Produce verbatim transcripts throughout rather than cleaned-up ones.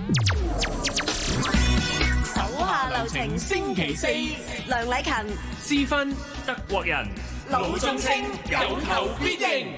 手下留情星期四，梁禮勤、 私分德國人， 魯中清有求必應。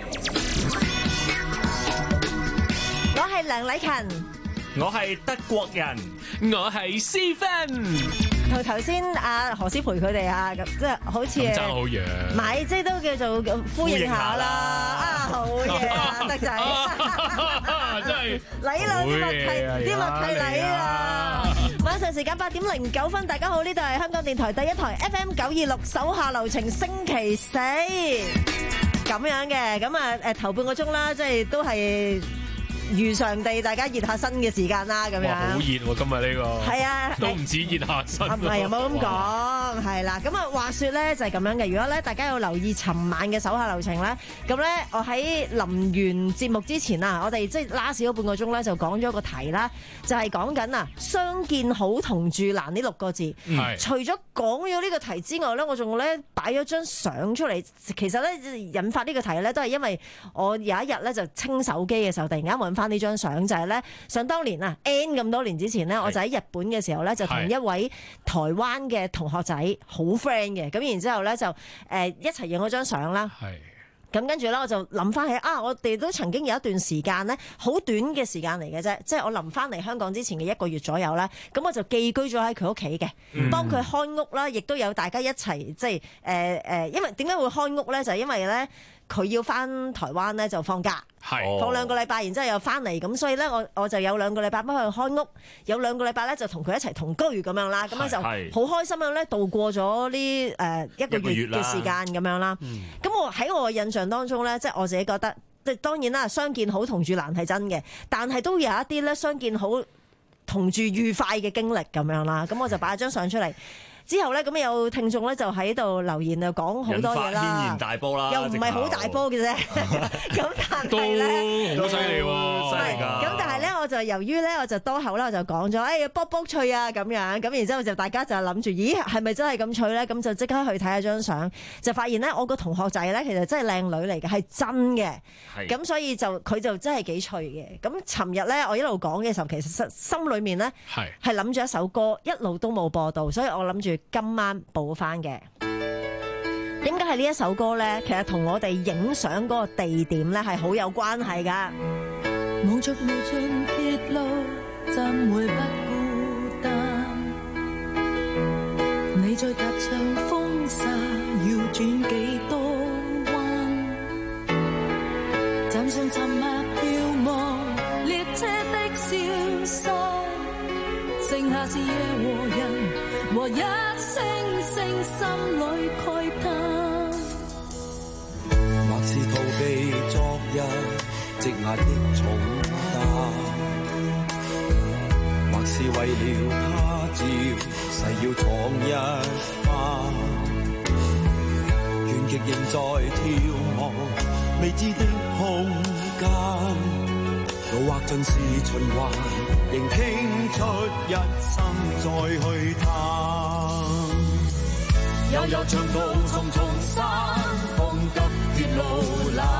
我係梁禮勤， 我係德國人，我係私分。 同頭先阿何詩蓓佢哋啊，咁即係好似爭好遠， 唔係即係都叫做呼應下啦。啊，好嘢啊，德仔， 真係嚟啦啲默契，啲默契嚟啦！晚上時間八點零九分，大家好，呢度係香港電台第一台 F M 九二六，手下留情星期四咁樣嘅，咁啊誒頭半個鐘啦，即係都係如常地，大家熱下身嘅時間啦，咁樣。哇， 好熱喎！今日呢個係啊，都唔止熱下身。 唔係，有冇咁講？係啦，咁啊，話說咧就係咁樣嘅。如果咧大家有留意尋晚嘅手下留情咧，咁咧我喺臨完節目之前啊，我哋即係 last 嗰半個鐘咧就講咗個題啦，就係講緊啊相見好同住難呢六個字。係。除咗講咗呢個題之外咧，我仲咧擺咗張相出嚟。其實咧引發呢個題咧，都係因為我有一日咧就清手機嘅時候，突然間揾翻呢張相，就係咧想當年啊 N 咁多年之前咧，我就喺日本嘅時候咧，就同一位台灣嘅同學仔好 friend 嘅，咁然之後咧就誒一齊影咗張相啦。係。咁跟住咧，我就諗翻起啊，我哋都曾經有一段時間咧，好短嘅時間嚟嘅啫，即係我臨翻嚟香港之前嘅一個月左右啦。咁我就寄居咗喺佢屋企嘅，幫佢看屋啦，亦都有大家一齊即係誒誒，因為點解會看屋咧？就係因為咧。佢要翻台灣咧就放假，放兩個禮拜，然之後又翻嚟，咁所以咧我我就有兩個禮拜幫佢看屋，有兩個禮拜咧就同佢一齊同居咁樣啦，咁咧就好開心咁咧度過咗呢誒一個月嘅時間咁樣啦。咁我喺我嘅印象當中咧，即係我自己覺得，即係當然啦，相見好同住難係真嘅，但係都有一啲咧相見好同住愉快嘅經歷咁樣啦。咁我就擺咗張相出嚟。之後咧，咁有聽眾咧就喺度留言啊，講好多嘢啦， 軒然大波啦， 又唔係好大波嘅啫。咁但係咧， 都好犀利喎， 犀利㗎。咁但係咧，我就由於咧，我就多口啦，我就講咗，誒卜卜脆啊咁樣。咁然之後就大家就諗住，咦係咪真係咁脆咧？咁就即刻去睇下張相，就發現咧，我個同學仔咧其實真係靚女嚟嘅，係真嘅。咁所以就佢就真係幾脆嘅。咁尋日咧，我一路講嘅時候，其實心裡面咧係係諗住一首歌，一路都冇播到，所以我諗住今晚補翻嘅。點解係呢一首歌咧？其實同我哋影相嗰個地點咧係好有關係㗎。 望着無盡鐵路，怎會不孤單？你在踏上風沙，要轉幾多彎？站上沉默眺望列車的消失，剩下是夜和人和一聲聲心裏慨嘆， 或是逃避昨日積壓的重擔，或是為了他朝誓要闖一番，倦極仍在眺望未知的空間，路劃盡是循環，仍傾出一生再去探。 悠悠長途重重山，風急鐵路冷，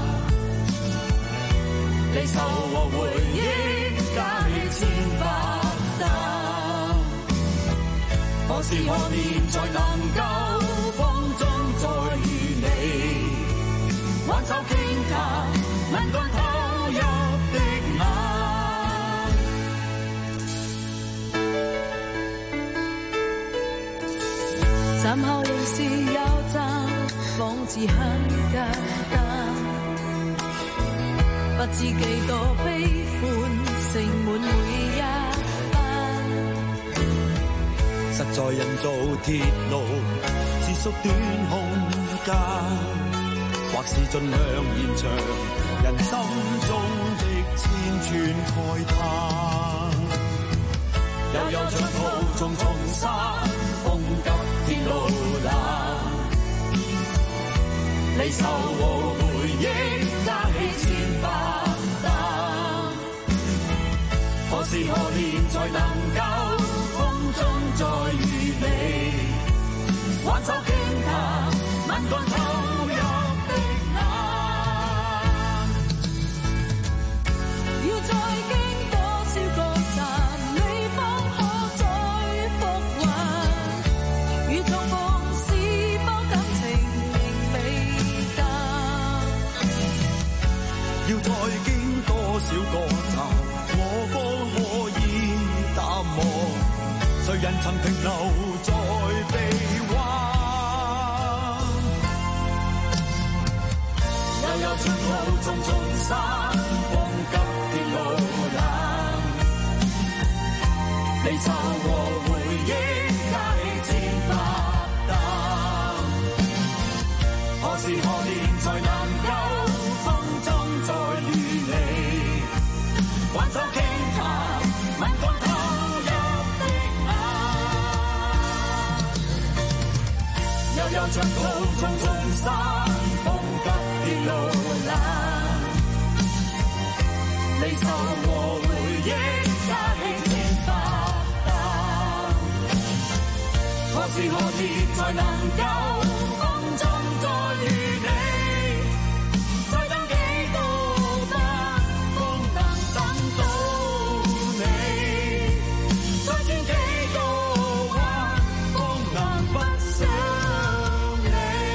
離愁和回憶加起千百擔。何時何年才能夠風中再遇你？挽手傾談，能夠投入的眼。 站後仍是有站，仿似很簡單，不知幾多悲歡盛滿每一班。 實在人造鐵路是縮短空間，或是盡量延長人心中的千串慨嘆。 悠悠長途重重山，風急鐵路冷，離愁和回憶加起千百擔。何時何年才能夠風中再遇你？挽手傾談，能夠投入的眼。 要再經多少個站， 人曾停留在臂彎，悠悠長路重重山，風急天路冷，離愁和回憶加起千百擔，何時何年才能夠風中再與你挽手傾談，吻乾透入的眼，悠悠長途重重山，風急天路冷，離愁和回憶加起千百擔，何時何年才能夠風中再與你，再等幾多班風能等到你，再轉幾個彎風能不想你。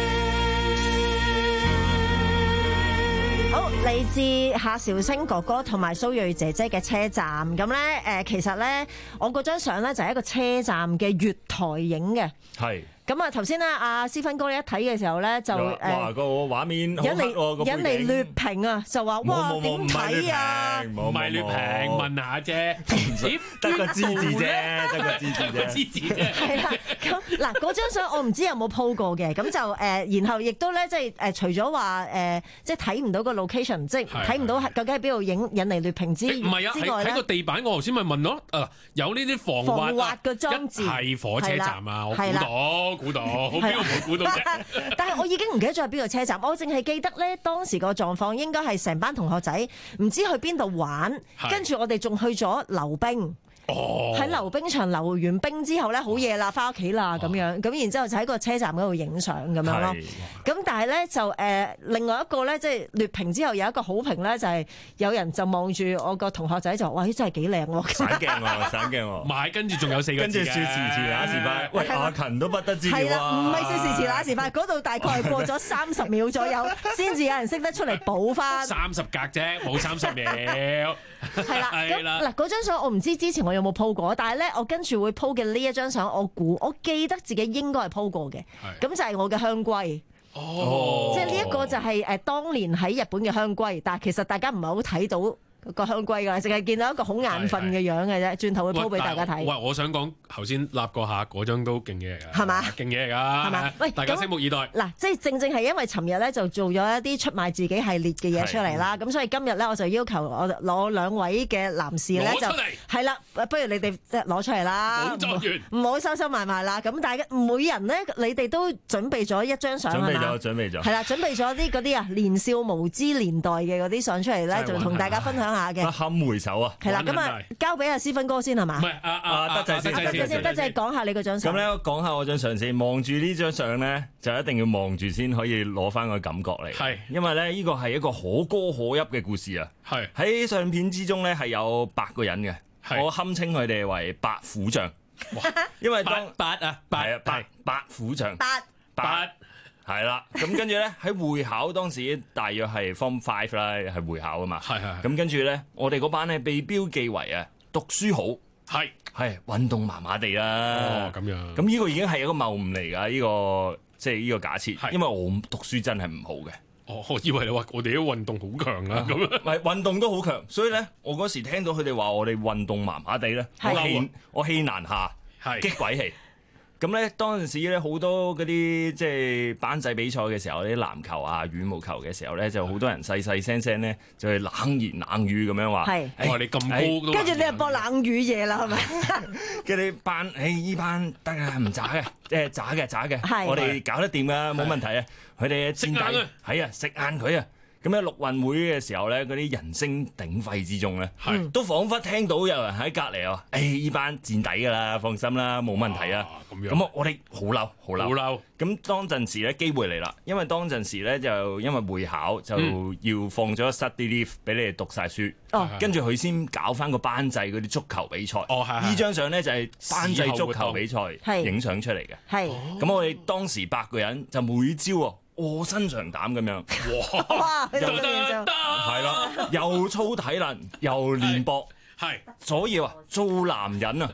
好，嚟自夏韶聲哥哥同埋蘇芮姐姐嘅車站，咁咧誒，其實咧我嗰張相咧就係一個車站嘅月台影嘅。 係。 咁啊，頭先咧，阿思芬哥你一睇嘅時候咧，就誒哇個畫面好引黑喎，個背景嚟引嚟劣評啊，就話哇點睇啊？ 唔係劣評，問下啫， 得個知字啫，得個知字啫， 知字啫。 係啦，咁嗱嗰張相我唔知有冇 po 過嘅，咁就誒，然後亦都咧即係誒，除咗話誒，即係睇唔到個 location，即係睇唔到究竟喺邊度影引嚟劣評之唔係啊， 之外咧， 喺個地板我頭先咪問咯，誒有呢啲防防滑嘅裝置係火車站啊，我估到估到，邊個冇估到啫？ 但係我已經唔記得咗係邊個車站，我淨係記得咧當時個狀況應該係成班同學仔唔知去邊度玩，跟住我哋仲去咗溜冰。喺溜冰場溜完冰之後咧，好夜啦，翻屋企啦咁樣，咁然之後就喺個車站嗰度影相咁樣咯。咁但係咧就誒另外一個咧，即係劣評之後有一個好評咧，就係有人就望住我個同學仔就話：哇，真係幾靚喎！ 散鏡喎，散鏡喎。 買跟住仲有四個字嘅， 跟住說時遲那時快。喂，阿勤都不得之係啦， 了唔係說時遲那時快，嗰度大概係過咗三十秒左右，先至有人識得出嚟補翻。 三十格啫，冇三十秒。 係啦，咁嗱嗰張相我唔知之前我有冇 po 過，但係咧我跟住會 po 嘅呢一張相，我估我記得自己應該係 po 過嘅，咁就係我嘅香龜。 哦， 即係呢一個就係誒當年喺日本嘅香龜，但係其實大家唔係好睇到個香龜㗎，淨係見到一個好眼瞓嘅樣嘅啫，轉頭會 po 俾大家睇。 喂，我想講頭先立過下嗰張都勁嘢㗎， 係嘛？ 勁嘢㗎，係嘛？喂， 大家拭目以待。 嗱，即係正正係因為尋日咧就做咗一啲出賣自己系列嘅嘢出嚟啦，咁所以今日咧我就要求我攞兩位嘅男士咧就係啦，不如你哋即係攞出嚟啦，唔好收收埋埋啦。咁大家每人咧，你哋都準備咗一張相係嘛？ 準備咗，準備咗。 係啦，準備咗啲嗰啲啊年少無知年代嘅嗰啲相出嚟咧，就同大家分享下嘅。 回首啊， 係啦，咁啊交俾阿思芬哥先係嘛？ 唔係阿阿德仔先， 德仔先，德仔講下你嗰張相。 咁咧，講下我張相先。望住呢張相咧，就一定要望住先可以攞翻個感覺嚟。 係，因為咧呢個係一個可歌可泣嘅故事啊。係喺相片之中咧係有八個人嘅，我堪稱佢哋為八虎將。因為當八啊八係啊八八虎將八八。係啦，咁跟住咧喺會考當時大約係 Form Five 啦，係會考啊嘛。係係。咁跟住咧，我哋嗰班咧被標記為啊讀書好，係係運動麻麻地啦。 哦，咁樣。 咁呢個已經係一個謬誤嚟㗎，呢個即係呢個假設。因為我讀書真係唔好嘅。 哦，我以為你話我哋啲運動好強啦，咁樣。 唔係運動都好強，所以咧我嗰時聽到佢哋話我哋運動麻麻地咧，我氣我氣難下，係激鬼氣。咁咧，當陣時咧，好多嗰啲即係班際比賽嘅時候，啲籃球啊、羽毛球嘅時候咧，就好多人細細聲聲咧，就係冷言冷語咁樣話。係， 我話你咁高都。 跟住你又播冷語嘢啦，係咪？ 跟住班，誒依班得啊，唔渣嘅，即係渣嘅渣嘅，我哋搞得掂噶，冇問題啊。佢哋墊底，係啊，食硬佢啊。咁喺陸運會嘅時候咧，嗰啲人聲鼎沸之中咧，都彷彿聽到有人喺隔離話：誒依班墊底㗎啦，放心啦，冇問題啊。咁我哋好嬲，好嬲，好嬲。咁當陣時咧，機會嚟啦，因為當陣時咧就因為會考就要放咗一室啲 leave 俾你哋讀晒書，跟住佢先搞翻個班際嗰啲足球比賽。哦，係。呢張相咧就係班際足球比賽影相出嚟嘅。係。咁我哋當時八個人就每朝喎。臥薪嘗膽咁樣，哇！係啦，又操體能，又練搏，係，所以話做男人啊，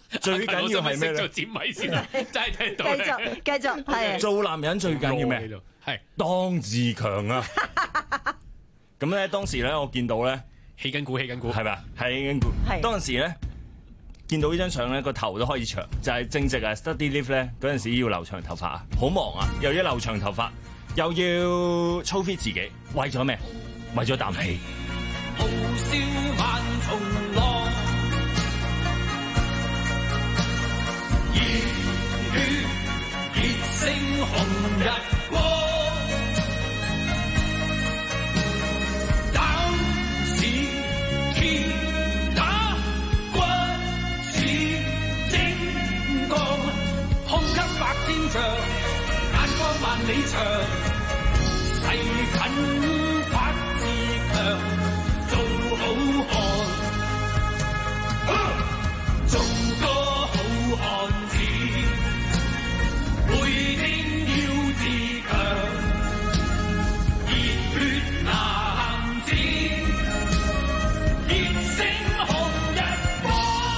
最緊要係咩咧？ 做剪米先，真係聽到。 繼續繼續係。 做男人最緊要咩？ 係當自強啊！咁咧當時咧我見到咧起緊鼓起緊鼓係咪啊？係起緊鼓。 係當時咧見到呢張相咧個頭都開始長，就係正值啊 study leave 咧嗰陣時要留長頭髮啊，好忙啊，又要留長頭髮，又要操 fit 自己，為咗咩？為咗啖氣。 傲笑萬重浪，熱血熱星紅日光，膽似鐵打，骨似精鋼，胸襟百千丈，眼光萬里長，誓奮發自強。做好漢，做個好漢子，每天要自強，熱血男子，熱星紅日光。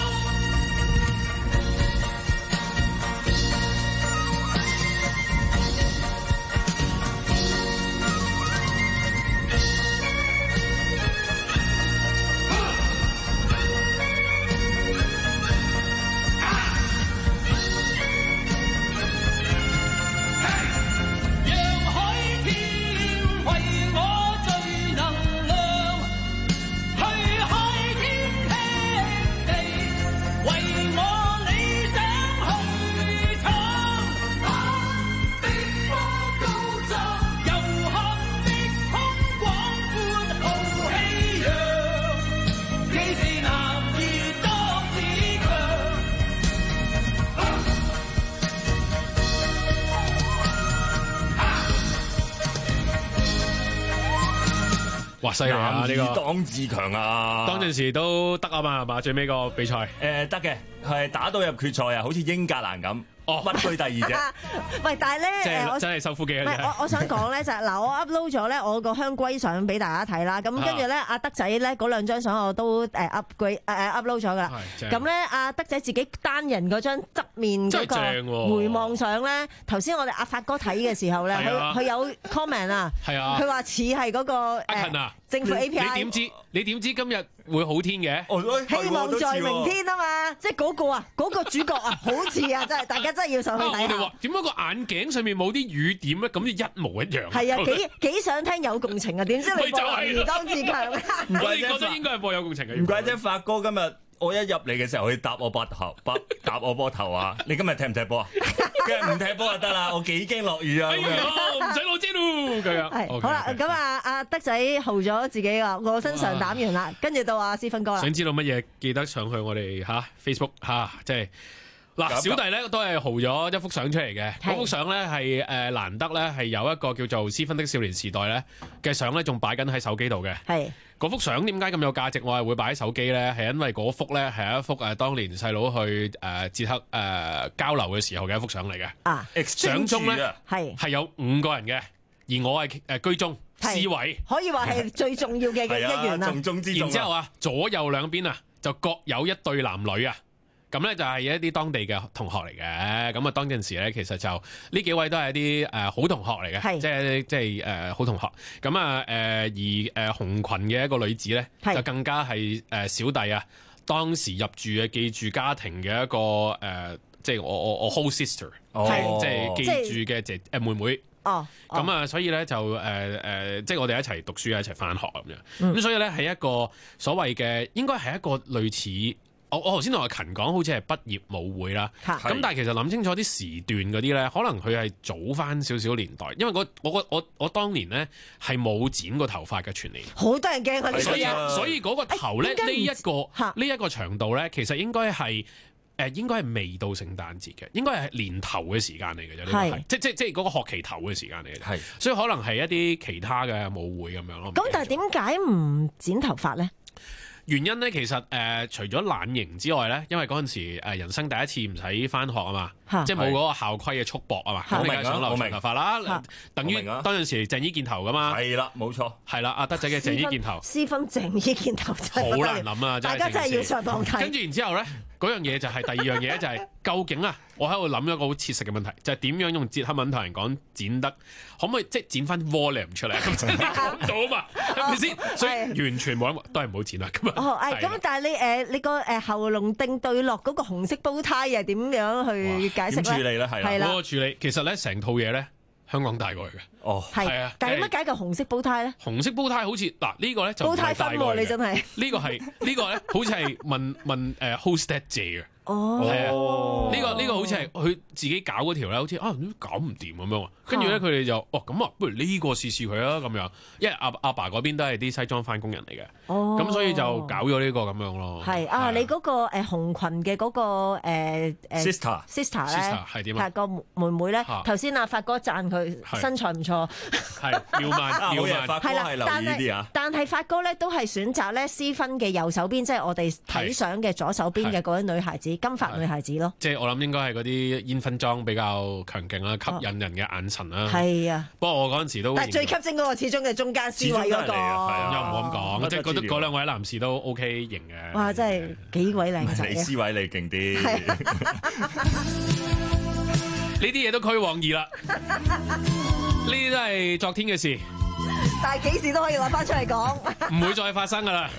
哇！犀利啊！呢個當自強啊！ 當陣時都得啊嘛，係嘛？最尾個比賽誒得嘅，係打到入決賽啊，好似英格蘭咁。哦，屈居第二啫。 喂，但係咧， 即係我真係收腹肌啊！ 唔係，我我想講咧就係嗱，我 upload 咗咧我個香龜相俾大家睇啦，咁跟住咧阿德仔咧嗰兩張相我都誒 upgrade 誒 upload 咗噶啦。咁咧阿德仔自己單人嗰張側面嗰個回望相咧，頭先我哋阿發哥睇嘅時候咧，佢佢有 comment 啊，佢話似係嗰個誒政府 A P I。 你點知？你點知今日會好天嘅？ 希望在明天啊嘛，即係嗰個啊，嗰個主角啊，好似啊，真係大家真係要上去睇下。 我哋話點解個眼鏡上面冇啲雨點咧？咁就一模一樣。 係啊，幾幾想聽有共情啊？點知你播男兒當自強啊？ 我哋覺得應該係播有共情嘅。 唔怪之發哥今日我一入嚟嘅時候，佢搭我膊頭，搭我膊頭啊！你今日踢唔踢波啊？今日唔踢波就得啦，我幾驚落雨啊！ 哎呀，唔使攞遮咯，咁樣。 係好啦，咁啊，阿德仔豪咗自己啊，我身上膽完啦，跟住到阿思芬哥啦。 想知道乜嘢？記得上去我哋嚇 Facebook 嚇，即係嗱，小弟咧都係豪咗一幅相出嚟嘅。嗰幅相咧係誒難得咧係有一個叫做思芬的少年時代咧嘅相咧，仲擺緊喺手機度嘅。係。嗰幅相點解咁有價值？我係會擺喺手機咧，係因為嗰幅咧係一幅誒當年細佬去誒捷克誒交流嘅時候嘅一幅相嚟嘅。啊，相中咧係係有五個人嘅，而我係誒居中 C 位， 可以話係最重要嘅一員啦。 重中之重。 然之後啊，左右兩邊啊就各有一對男女啊。咁咧就係一啲當地嘅同學嚟嘅，咁啊當陣時咧其實就呢幾位都係一啲誒好同學嚟嘅，即係即係誒好同學。咁啊誒而誒紅裙嘅一個女子咧，就更加係誒小弟啊當時入住嘅寄住家庭嘅一個誒，即係我我我 whole sister，即係寄住嘅姐誒妹妹。哦，咁啊所以咧就誒誒，即係我哋一齊讀書一齊返學咁樣。咁所以咧係一個所謂嘅，應該係一個類似。我我頭先同阿勤講，好似係畢業舞會啦。咁但係其實諗清楚啲時段嗰啲咧，可能佢係早翻少少年代，因為我我我我當年咧係冇剪過頭髮嘅全年。好多人驚佢，所以所以嗰個頭咧呢一個呢一個長度咧，其實應該係誒應該係未到聖誕節嘅，應該係年頭嘅時間嚟嘅啫。係即即即係嗰個學期頭嘅時間嚟嘅。係，所以可能係一啲其他嘅舞會咁樣咯。 咁但係點解唔剪頭髮咧？ 原因咧，其實誒、呃、除咗懶型之外咧，因為嗰陣時、呃、人生第一次唔使翻學啊嘛，即係冇嗰個校規嘅束縛啊嘛，咁你梗係想留長頭髮啦，等於當陣時鄭伊健頭噶嘛， 係啦，冇錯， 係啦，阿德仔嘅鄭伊健頭， 私分鄭伊健頭真係好難諗啊， 大家真係要上網睇。 跟住然之後咧， 嗰樣嘢就係第二樣嘢就係究竟啊，我喺度諗一個好切實嘅問題，就係、是、點樣用捷克文同人講剪得，可唔可以即係剪翻 volume 出嚟？咁你講唔到啊嘛，係咪先？所以完全冇諗，都係唔好剪啦。咁啊， 哦，誒，咁但係你誒你個誒喉嚨定對落嗰個紅色煲呔係點樣去解釋咧？ 點處理咧？係啦， 係啦， 嗰個處理其實咧成套嘢咧。香港帶過去嘅， 哦， 係啊，但係點解解嚿紅色煲呔咧？ 紅色煲呔好似嗱呢個咧就煲呔分喎，你真係呢個係呢個咧，好似係問問誒 hostess 借嘅。 哦， 係啊，呢個呢個好似係佢自己搞嗰條咧，好似啊搞唔掂咁樣，跟住咧佢哋就哦咁啊，不如呢個試試佢啊咁樣，因為阿阿爸嗰邊都係啲西裝翻工人嚟嘅， 哦， 咁所以就搞咗呢個咁樣咯。 係啊，你嗰個誒紅裙嘅嗰個誒誒 sister sister 咧係點啊？ 個妹妹咧，頭先阿發哥讚佢身材唔錯， 係妙曼妙曼， 發哥係留意啲啊。 但係發哥咧都係選擇咧私分嘅右手邊，即係我哋睇相嘅左手邊嘅嗰位女孩子。金髮女孩子咯， 即係我諗應該係嗰啲煙燻妝比較強勁啦，吸引人嘅眼神啦。 係啊， 不過我嗰陣時都， 但係最吸睛嗰個始終係中間 C 位嗰個， 又唔好咁講，即係覺得嗰兩位男士都 OK 型嘅。 哇，真係幾鬼靚仔啊！ 你 C 位你勁啲， 呢啲嘢都虛妄意啦，呢啲都係昨天嘅事， 但係幾時都可以攞翻出嚟講， 唔會再發生噶啦。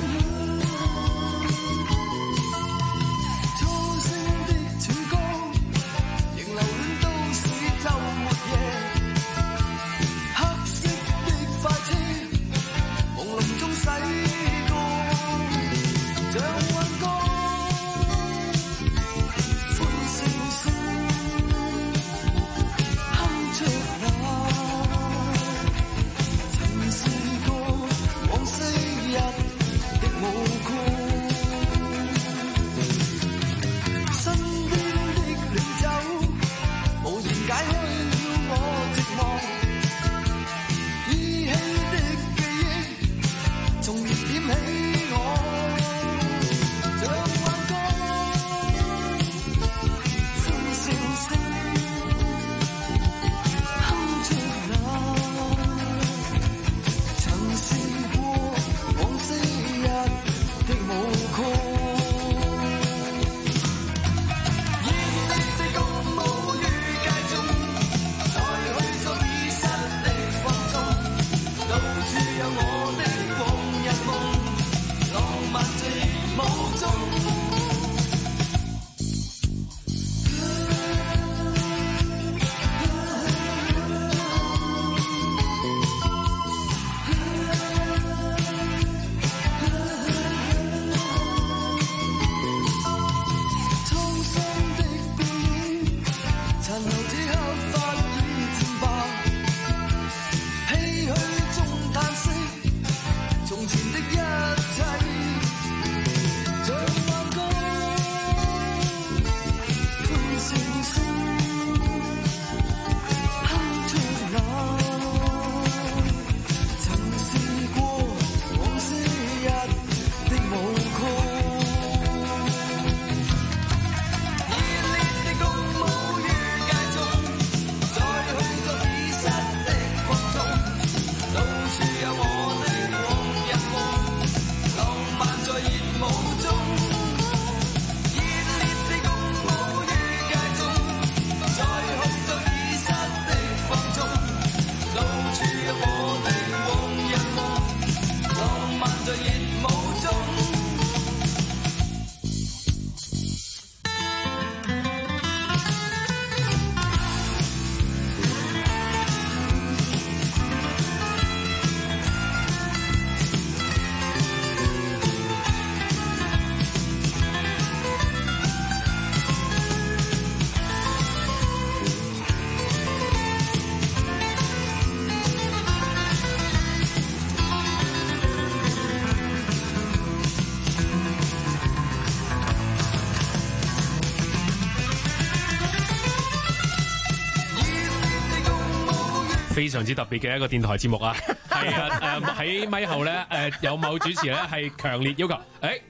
非常之特別嘅一個電台節目啊，係啊，誒喺咪後咧誒有某主持咧係強烈要求，誒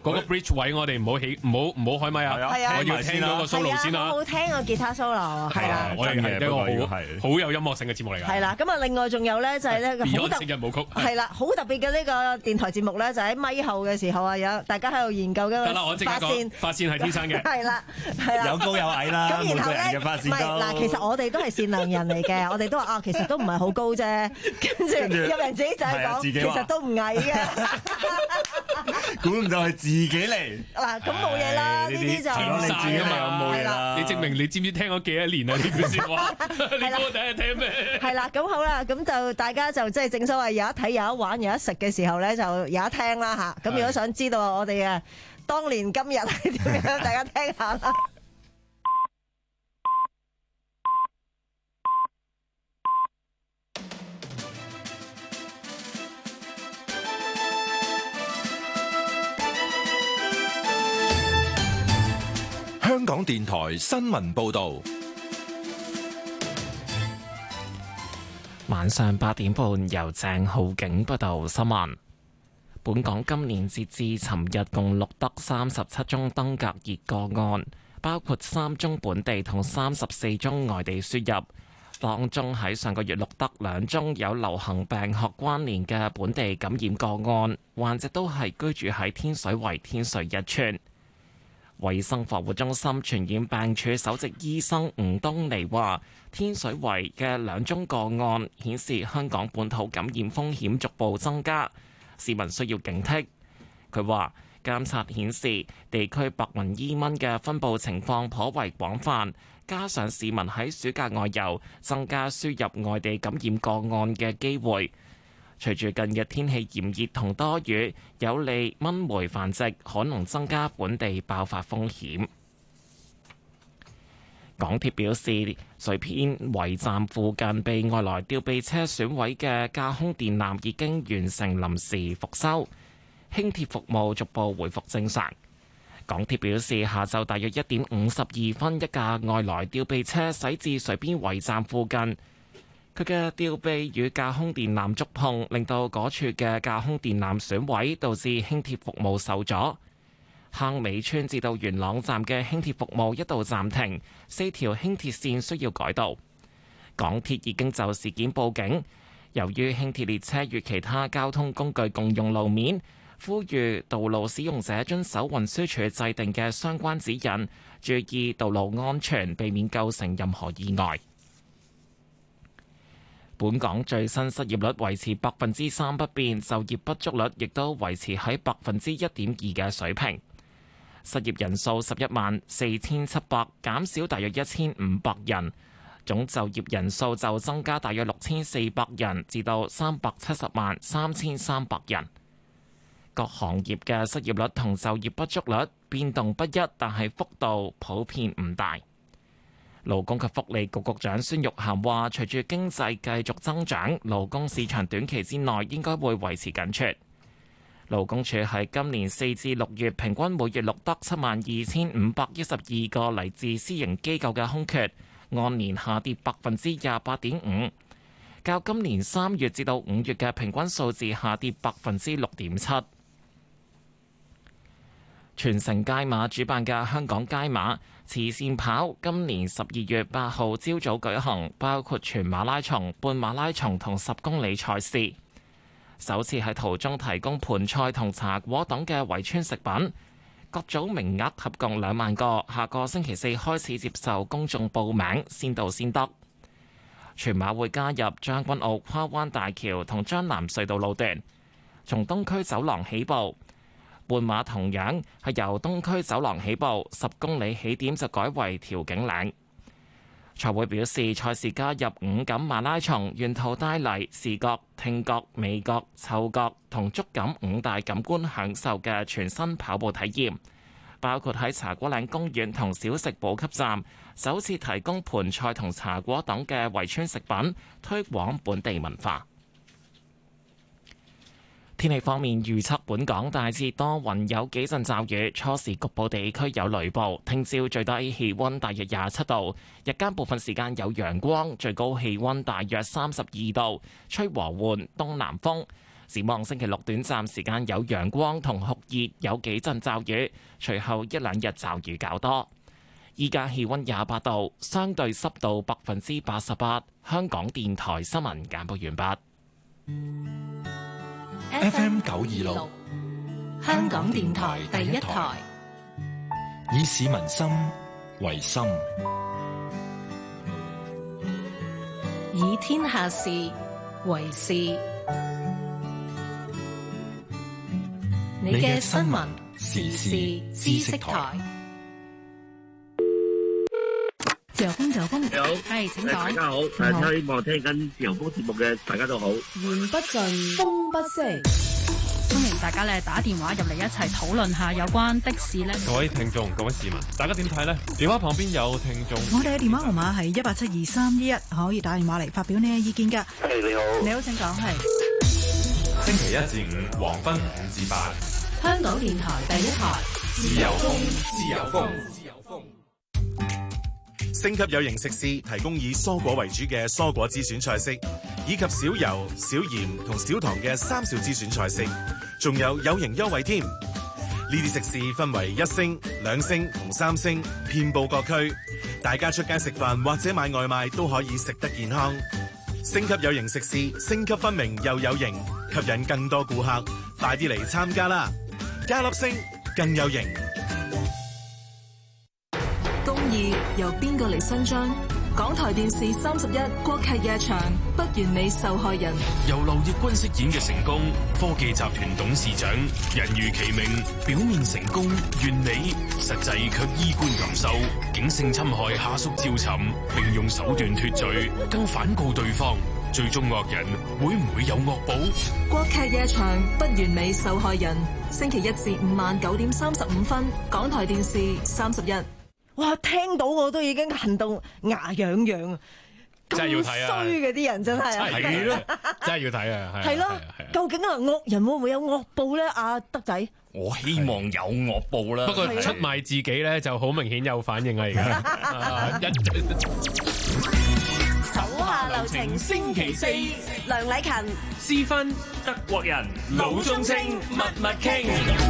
嗰個 bridge 位我哋唔好起，唔好唔好開咪啊！我要聽嗰個 solo 先啦。 好好聽個吉他 solo， 係啦。 我哋係一個好好有音樂性嘅節目嚟㗎。 係啦，咁啊，另外仲有咧就係咧好特別舞曲， 係啦，好特別嘅呢個電台節目咧，就喺咪後嘅時候啊，有大家喺度研究嘅得啦，我即刻講，髮線係天生嘅。 係啦，係啦， 有高有矮啦。 咁然後咧，唔係嗱，其實我哋都係善良人嚟嘅，我哋都話啊，其實都唔係好高啫。跟住有人自己就係講，其實都唔矮嘅。 估唔到係自己嚟。 嗱，咁冇嘢啦，呢啲就你自己咪有冇嘢啦。 你證明你知唔知聽咗幾多年啊？呢句説話，你估我第一日聽咩？ 係啦，咁好啦，咁就大家就即係正所謂有一睇有一玩有一食嘅時候咧，就有一聽啦嚇。咁如果想知道我哋嘅當年今日係點樣，大家聽下啦。 香港電台新聞報導， 晚上八點半由鄭浩景報道新聞。本港今年截至尋日共錄得三十七宗登革熱個案，包括三宗本地同三十四宗外地輸入。當中喺上個月錄得兩宗有流行病學關聯嘅本地感染個案，患者都係居住喺天水圍天瑞一村。衛生防護中心傳染病處首席醫生吳東尼話，天水圍嘅兩宗個案顯示香港本土感染風險逐步增加，市民需要警惕。佢話監察顯示地區白紋伊蚊嘅分佈情況頗為廣泛，加上市民喺暑假外遊，增加輸入外地感染個案嘅機會。隨住近日天氣炎熱同多雨，有利蚊媒繁殖，可能增加本地爆發風險。港鐵表示，水片圍站附近被外來吊臂車損毀嘅架空電纜已經完成臨時復修，輕鐵服務逐步回復正常。港鐵表示，下晝大約一點五十二分，一架外來吊臂車駛至水邊圍站附近。佢嘅吊臂與架空電纜觸碰，令到嗰處嘅架空電纜損毀，導致輕鐵服務受阻。坑尾村至到元朗站嘅輕鐵服務一度暫停，四條輕鐵線需要改道。港鐵已經就事件報警，由於輕鐵列車與其他交通工具共用路面，呼籲道路使用者遵守運輸署制定嘅相關指引，注意道路安全，避免構成任何意外。本港最新失業率維持百分之三不變，就業不足率亦都維持喺百分之一點二嘅水平。失業人數十一萬四千七百，減少大約一千五百人，總就業人數就增加大約六千四百人，至到三百七十萬三千三百人。各行業嘅失業率同就業不足率變動不一，但係幅度普遍唔大。勞工及福利局局長孫玉菡話，隨住經濟繼續增長，勞工市場短期之內應該會維持緊缺。勞工處喺今年四至六月平均每月錄得七萬二千五百一十二個嚟自私營機構嘅空缺，按年下跌百分之廿八點五，較今年三月至到五月嘅平均數字下跌百分之六點七。全城街馬主辦嘅香港街馬慈善跑今年十二月八號朝早舉行，包括全馬拉松、半馬拉松同十公里賽事。首次喺途中提供盤菜同茶果等嘅圍村食品，各組名額合共兩萬個，下個星期四開始接受公眾報名，先到先得。全馬會加入將軍澳跨灣大橋同將南隧道路段，從東區走廊起步。半馬同樣係由東區走廊起步，十公里起點就改為調景嶺。賽會表示，賽事加入五感馬拉松，沿途帶嚟視覺、聽覺、味覺、嗅覺同觸感五大感官享受嘅全新跑步體驗，包括喺茶果嶺公園同小食補給站首次提供盤菜同茶果等嘅圍村食品，推廣本地文化。天氣方面預測，本港大致多雲，有幾陣驟雨，初時局部地區有雷暴。聽朝最低氣溫大約廿七度，日間部分時間有陽光，最高氣溫大約三十二度，吹和緩東南風。 展望星期六短暫時間有陽光同酷熱，有幾陣驟雨，隨後一兩日驟雨較多。依家氣溫廿八度，相對濕度百分之八十八。香港電台新聞簡報完畢。 F M 九二六， 香港電台第一台， 以市民心為心， 以天下事為事。你嘅新聞時事知識台。自由風，自由風， 你好， 係請講。 大家好，誒，希望聽緊自由風節目嘅大家都好。 言不盡，風不息。歡迎大家咧打電話入嚟一齊討論下有關的士咧。 各位聽眾、各位市民，大家點睇呢？電話旁邊有聽眾。 我哋嘅電話號碼係一八七二三一一，可以打電話嚟發表你嘅意見㗎。 係你好， 你好，請講。係星期一至五黃昏五至八， 香港電台第一台， 自由風，自由風，自由風。 星級有營食肆提供以蔬果為主嘅蔬果之選菜式，以及少油、少鹽同少糖嘅三少之選菜式，仲有有營優惠添。呢啲食肆分為一星、兩星同三星，遍佈各區。大家出街食飯或者買外賣都可以食得健康。星級有營食肆，星級分明又有型，吸引更多顧客。快啲嚟參加啦！加粒星更有型。 公義由邊個嚟伸張？港台電視三十一國劇夜場不完美受害人， 由劉奕君飾演嘅成功科技集團董事長，人如其名，表面成功完美，實際卻衣冠禽獸，竟性侵害下屬趙尋，並用手段脫罪，更反告對方。最終惡人會唔會有惡報？ 國劇夜場不完美受害人，星期一至五晚九點三十五分，港台電視三十一。 哇！聽到我都已經恨到牙癢癢啊！ 真係要睇啊！ 衰嗰啲人真係係咯，真係要睇啊！ 係咯，究竟啊惡人會唔會有惡報咧？阿德仔， 我希望有惡報啦。 不過出賣自己咧就好明顯有反應啦，而家。 手下留情，星期四，梁禮勤、 私分， 德國人，老中青，密密傾。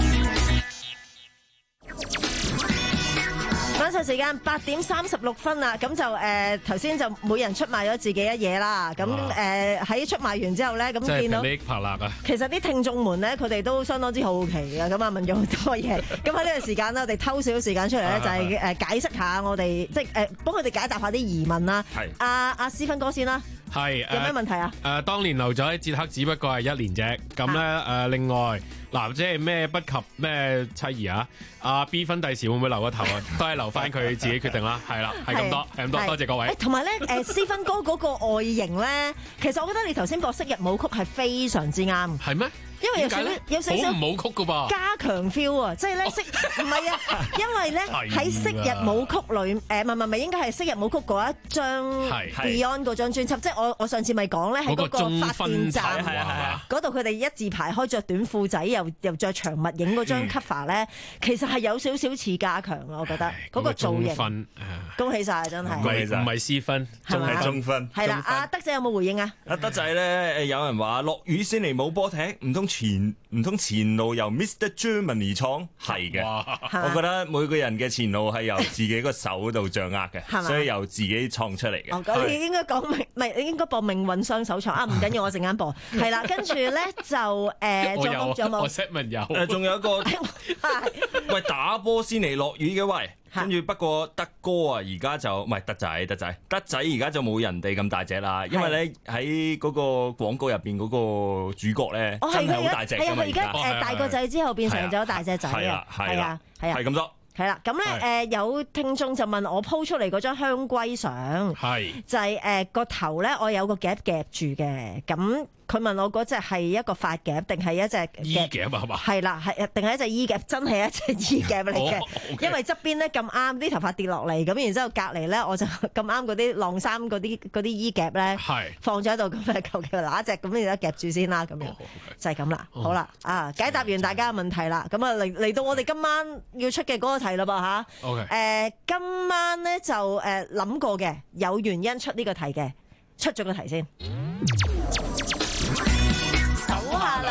晚上時間八點三十六分啦，咁就誒頭先就每人出賣咗自己一嘢啦。咁誒喺出賣完之後咧，咁見到其實啲聽眾們咧，佢哋都相當之好奇嘅，咁啊問咗好多嘢。咁喺呢個時間咧，我哋偷少少時間出嚟咧，就係誒解釋下我哋即係誒幫佢哋解答下啲疑問啦。係阿阿思芬哥先啦。 係有咩問題啊？ 誒、呃，當年留咗喺捷克，只不過係一年啫。咁咧誒，另外嗱，即係咩不及咩妻兒啊？阿 B 分第時會唔會留個頭啊？都係留翻佢自己決定啦。係啦，係咁多，係咁多，多謝各位。 同埋咧，誒，思芬哥嗰個外形咧，其實我覺得你頭先播昔日舞曲係非常之啱。 係咩？ 因為有少少有少少好唔好曲噶噃， 加強 feel 啊！即係咧，昔唔係啊，因為咧喺昔日舞曲裏，誒唔係唔係應該係昔日舞曲嗰一張 Beyond 嗰張專輯，即係我我上次咪講咧喺嗰個發電站嗰度，佢哋一字排開着短褲仔，又又著長襪影嗰張 cover 咧，其實係有少少似加強啊！我覺得嗰個造型，恭喜晒真係， 唔係唔係私分， 仲係中分。 係啦，阿德仔有冇回應啊？ 阿德仔咧，誒有人話落雨先嚟冇波踢，唔通前唔通前路由 Mister Germany 創？係嘅，我覺得每個人嘅前路係由自己個手度掌握嘅，所以由自己創出嚟嘅。 哦，你應該講命，唔係應該播命運雙手創啊！唔緊要，我陣間播。係啦，跟住咧就誒，仲有仲有冇？ 我 set 問有。 誒，仲有一個，喂打波先嚟落雨嘅喂。跟住不過德哥啊，而家就唔係德仔，德仔，德仔而家就冇人哋咁大隻啦，因為咧喺嗰個廣告入邊嗰個主角咧真係好大隻㗎嘛， 而家誒大個仔之後變成咗大隻仔啊，係啊，係啊， 係咁多。 係啦，咁咧誒有聽眾就問我 po 出嚟嗰張香龜相，係就係誒個頭咧，我有個夾夾住嘅，咁佢問我嗰隻係一個髮夾定係一隻衣夾啊？係嘛？ 係啦，係定係一隻衣夾，真係一隻衣夾嚟嘅，因為側邊咧咁啱啲頭髮跌落嚟，咁然之後隔離咧我就咁啱嗰啲晾衫嗰啲嗰啲衣夾咧，放咗喺度，咁啊求其拿一隻咁然之後夾住先啦，咁樣就係咁啦。好啦，啊解答完大家嘅問題啦，咁啊嚟嚟到我哋今晚要出嘅嗰個題啦噃嚇。OK，誒今晚咧就誒諗過嘅，有原因出呢個題嘅，出咗個題先。手下留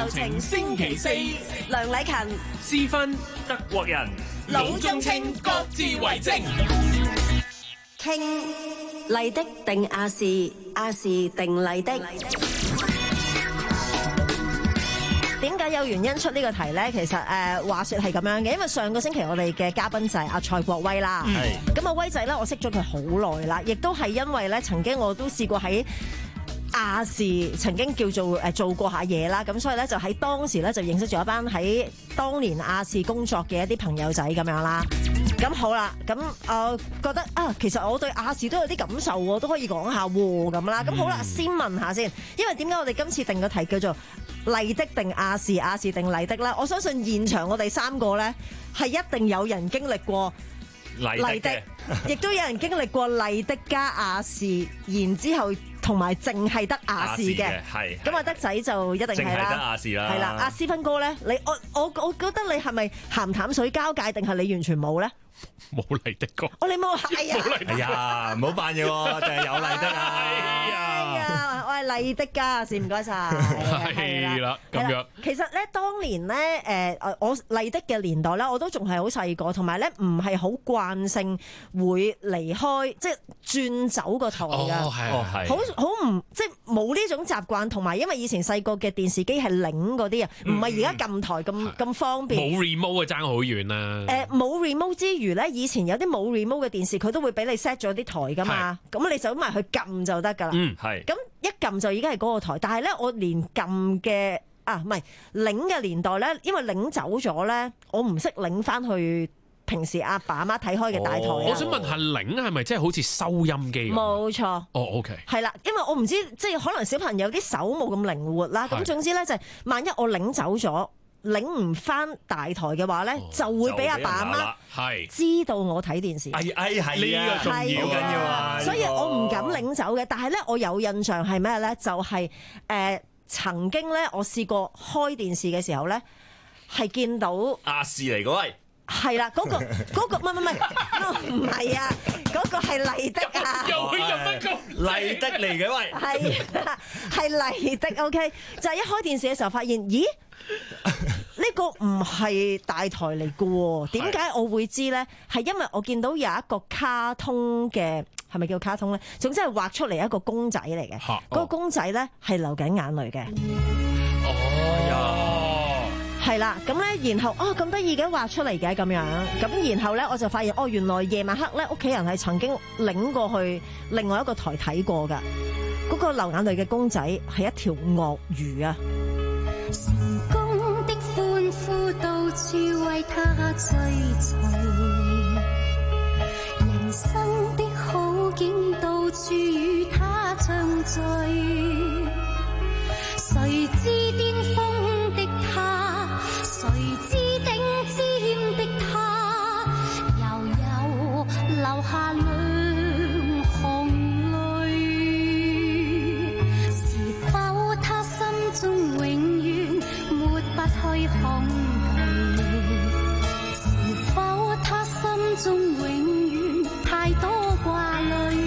流程星期四，梁禮勤、 私分德國人， 老中青各自為政。傾麗的定亞視，亞視定麗的。點解有原因出呢個題呢？其實誒、呃、話說係咁樣嘅，因為上個星期我哋嘅嘉賓就係阿蔡國威啦。係咁啊，威仔咧，我識咗佢好耐啦，亦都係因為咧，曾經我都試過喺亞視曾經叫做誒做過下嘢啦，咁所以咧就喺當時咧就認識咗一班喺當年亞視工作嘅一啲朋友仔咁樣啦。咁好啦，咁我覺得啊，其實我對亞視都有啲感受喎，都可以講下喎咁啦。咁好啦，先問下先，因為點解我哋今次定個題叫做麗的定亞視，亞視定麗的啦？我相信現場我哋三個咧係一定有人經歷過麗的，亦都有人經歷過麗的加亞視，然之後同埋淨係得亞視嘅。係咁啊，德仔就一定係啦，淨係得亞視啦。係啦，阿斯芬哥咧，你我我我覺得你係咪鹹淡水交界，定係你完全冇咧？ 冇麗的歌， 哦，你冇係啊？ 哎呀，唔好扮嘢喎，就係有麗的啊！ 哎呀，我係麗的加亞視，唔該晒。係啦，咁樣。其實咧，當年咧，誒，我麗的嘅年代咧，我都仲係好細個，同埋咧唔係好慣性會離開，即係轉走個台㗎。 哦，係， 好好唔即係冇呢種習慣，同埋因為以前細個嘅電視機係擰嗰啲啊，唔係而家撳台咁咁方便。 冇 remote 啊，爭好遠啦。 誒，冇 remote 之餘咧，以前有啲冇 remote 嘅電視，佢都會俾你 set 咗啲台噶嘛，咁你就咁埋去撳就得噶啦。 嗯，係。 咁一撳就已經係嗰個台，但係咧我連撳嘅啊唔係擰嘅年代咧，因為擰走咗咧，我唔識擰翻去平時阿爸阿媽睇開嘅大台。 我想問下擰係咪即係好似收音機咁？ 冇錯。 哦 ，OK。 係啦，因為我唔知即係可能小朋友啲手冇咁靈活啦，咁總之咧就係萬一我擰走咗。領唔翻大台嘅話咧，哦、就會俾阿爸阿媽知道我睇電視。 係係係啊，重要緊要啊！ 所以我唔敢領走嘅。但係咧，我有印象係咩咧？就係、是、誒、呃、曾經咧，我試過開電視嘅時候咧，係見到亞視嚟嗰位。 係啦，嗰、那個嗰、那個唔係唔係唔係啊，嗰、那個係麗的啊， 又去入乜咁麗的嚟嘅喂， 係係麗的 OK， 就係一開電視嘅時候發現，咦？呢個唔係大台嚟嘅喎，點解我會知咧？係因為我見到有一個卡通嘅，係咪叫卡通咧？總之係畫出嚟一個公仔嚟嘅，嗰、哦、個公仔咧係流緊眼淚嘅。 哦呀， 係啦，咁咧，然後哦咁得意嘅畫出嚟嘅咁樣，咁然後咧我就發現哦，原來夜晚黑咧屋企人係曾經領過去另外一個台睇過㗎，嗰、那個流眼淚嘅公仔係一條鱷魚啊！ 成功的歡呼到處為他追隨，人生的好景到處與他暢聚，誰知巔峰的他，誰知頂尖的他，又有留下兩行淚，是否他心中永不去恐懼，是否他心中永遠太多掛慮，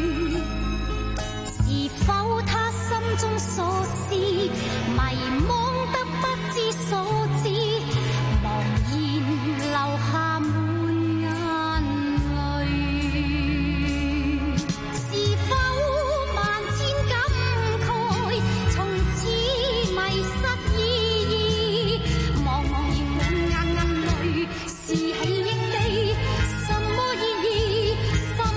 是否他心中所思迷惘得不知所知，茫然流下滿眼淚，是否萬千感慨從此迷失意義，茫茫然滿眼眼淚，是喜憶的什麼意義？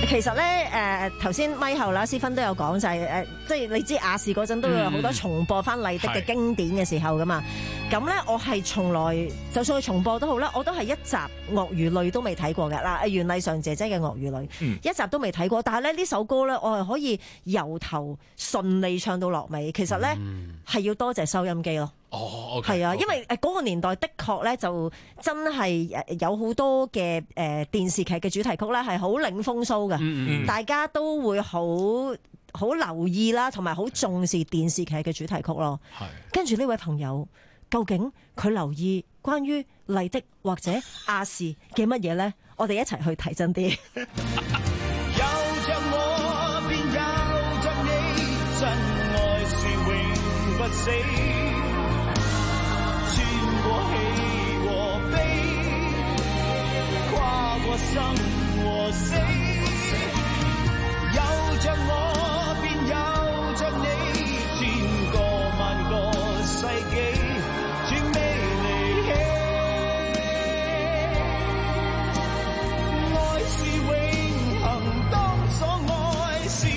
其實咧誒頭先咪後啦，思芬都有講就係、是、誒、呃，即係你知亞視嗰陣都會有好多重播翻麗的嘅經典嘅時候噶嘛。咁咧、嗯，我係從來就算佢重播都好啦，我都係一集《鱷魚淚》都未睇過嘅嗱。袁麗嫦姐姐嘅《鱷魚淚》嗯、一集都未睇過，但係咧呢首歌咧，我係可以由頭順利唱到落尾。其實咧係、嗯、要多謝收音機咯。 哦，係、 okay, 啊， okay. 因為誒嗰個年代的確咧就真係誒有好多嘅誒電視劇嘅主題曲咧係好領風騷嘅，嗯嗯大家都會好好留意啦，同埋好重視電視劇嘅主題曲咯。係，跟住呢位朋友，究竟佢留意關於麗的或者亞視嘅乜嘢咧？我哋一齊去睇真啲。 有着我便有着你，真愛是永不死。過喜和悲，跨過生和死，有着我便有着你，千個萬個世紀，絕未離棄。愛是永恆，當所愛是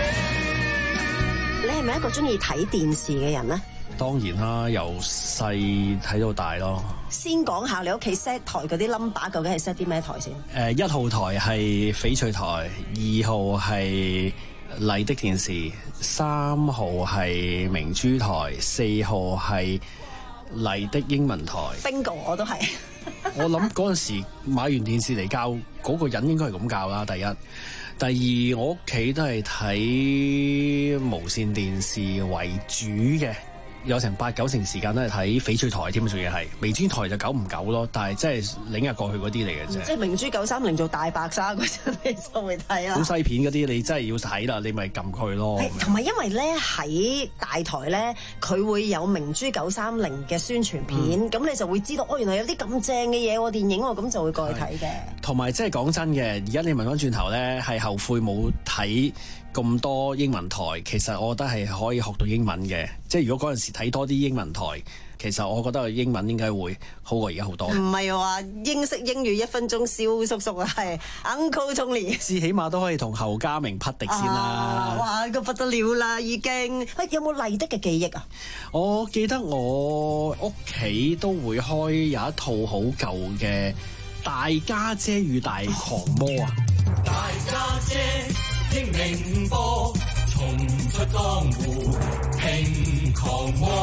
你。 你係咪一個中意睇電視嘅人呢？ 當然啦，由細睇到大咯。 先講下你屋企 set 台嗰啲 number 究竟係 set 啲咩台先？ 誒，一號台係翡翠台，二號係麗的電視，三號係明珠台，四號係麗的英文台。 Bingo， 我都係。 我諗嗰陣時買完電視嚟教嗰、嗰個人應該係咁教啦。第一，第二，我屋企都係睇無線電視為主嘅。有成八九成時間都係睇翡翠台添，仲要係明珠台就久唔久咯，但係即係領日過去嗰啲嚟嘅啫。即係明珠九三零做大白鯊嗰陣，你就會睇啦。 好西片嗰啲你真係要睇啦，你咪撳佢咯。 同埋因為咧喺大台咧，佢會有明珠九三零嘅宣傳片，咁、嗯、你就會知道哦，原來有啲咁正嘅嘢喎，電影喎，咁就會過去睇嘅。同埋即係講真嘅，而家你問翻轉頭咧，係後悔冇睇咁多英文台，其實我覺得係可以學到英文嘅。即係如果嗰陣時睇多啲英文台，其實我覺得英文應該會好過而家好多。唔係話英式英語一分鐘蕭叔叔啊，係 Uncle Tony。至起碼都可以同侯家明匹敵先啦、啊。哇，個不得了啦，已經。喂，有冇麗的嘅記憶啊？我記得我屋企都會開有一套好舊嘅《大家姐與大狂魔》啊。 大家姐英明波，重出江湖拼狂魔。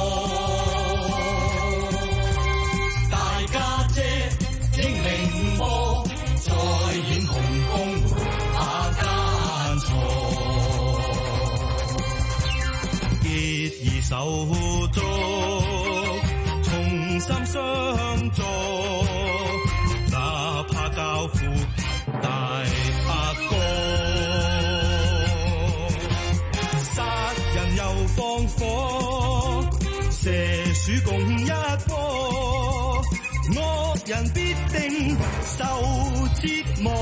大家姐英明波，再演洪宮打奸錯。結義手足，重新相助，哪怕教父大阿哥。放火，蛇鼠共一窩，惡人必定受折磨。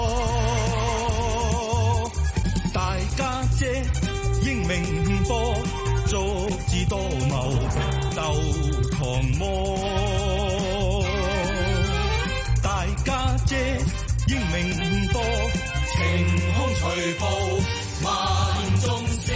大家姐英明波，足智多謀鬥狂魔。大家姐英明波，晴空隨步萬眾笑。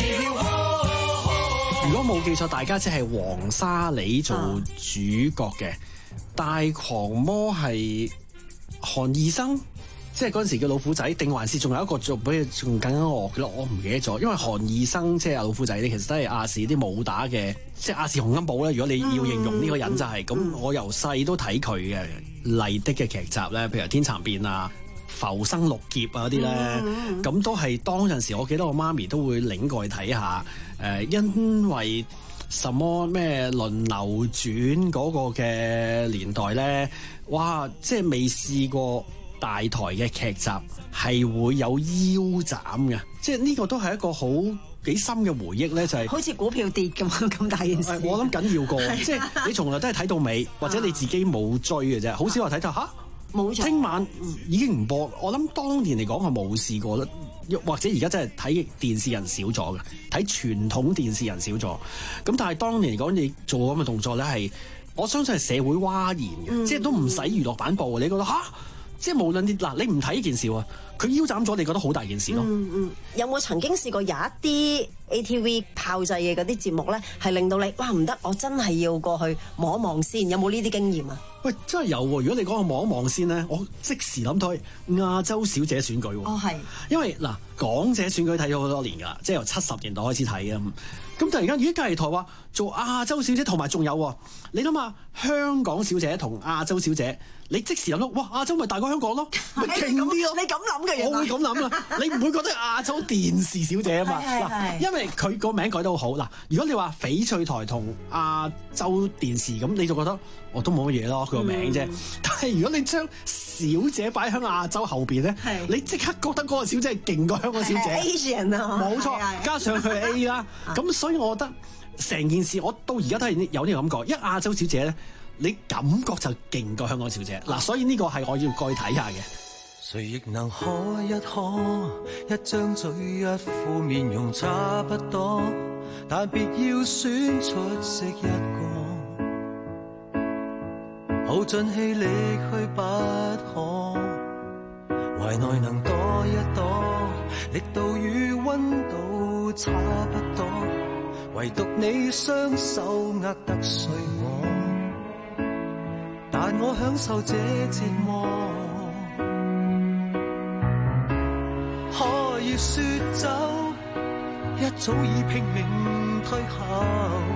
如果冇記錯，大家姐係黃沙梨做主角嘅，啊，大狂魔係韓義生，即係嗰陣時叫老虎仔，定還是仲有一個做比佢仲更加惡嘅咯？我唔記得咗，因為韓義生即係老虎仔咧，其實都係亞視啲武打嘅，即係亞視洪金寶咧。如果你要形容呢個人就係、是、咁，嗯、我由細都睇佢嘅麗的嘅劇集咧，譬如《天蠶變》啊。浮生六劫啊嗰啲咧，咁、嗯、都係當陣時，我記得我媽咪都會領過去睇下。誒、呃，因為什麼咩輪流轉嗰個嘅年代咧，哇！即係未試過大台嘅劇集係會有腰斬嘅，即係呢個都係一個好幾深嘅回憶咧，就係、是、好似股票跌咁咁大件事。我諗緊要過，即係你從來都係睇到尾，或者你自己冇追嘅啫，好少話睇到嚇。冇錯，聽晚已經唔播。我諗當年嚟講係冇試過啦，或者而家真係睇電視人少咗嘅，睇傳統電視人少咗。咁但係當年嚟講，你做咁嘅動作咧，係我相信係社會譁然嘅，嗯、即係都唔使娛樂版播。你覺得吓， 即係無論你嗱，你唔睇呢件事喎，佢腰斬咗，你覺得好大件事咯。 嗯嗯，有冇曾經試過有一啲 A T V 炮製嘅嗰啲節目咧，係令到你哇唔得，我真係要過去望一望先，有冇呢啲經驗啊？ 喂，真係有喎！如果你講我望一望先咧，我即時諗到係亞洲小姐選舉喎。 哦，係。因為嗱，港姐選舉睇咗好多年㗎啦，即係由七十年代開始睇啊。咁突然間，咦？隔離台話做亞洲小姐，同埋仲有喎，你諗下香港小姐同亞洲小姐，你即時諗到，哇！亞洲咪大過香港咯，咪勁啲咯。 你咁諗嘅， 我會咁諗啦。你唔會覺得亞洲電視小姐啊嘛？嗱，因為佢個名改得好好。嗱，如果你話翡翠台同亞洲電視咁，你就覺得我都冇乜嘢咯，佢個名啫。嗯、但係如果你將小姐擺喺亞洲後邊咧，你即刻覺得嗰個小姐係勁過香港小姐。 Asian 啊， 冇錯，加上佢係 A 啦，咁所以我覺得成件事我到而家都係有呢個感覺。一亞洲小姐咧，你感覺就勁過香港小姐。嗱，所以呢個係我要過去睇下嘅。 誰亦能可一可，一張嘴一副面容差不多，但別要選出色一個，耗盡氣力去不可，懷內能躲一躲，力度與溫度差不多，唯獨你雙手握得碎我，但我享受這折磨。可以說走，一早已拼命退後，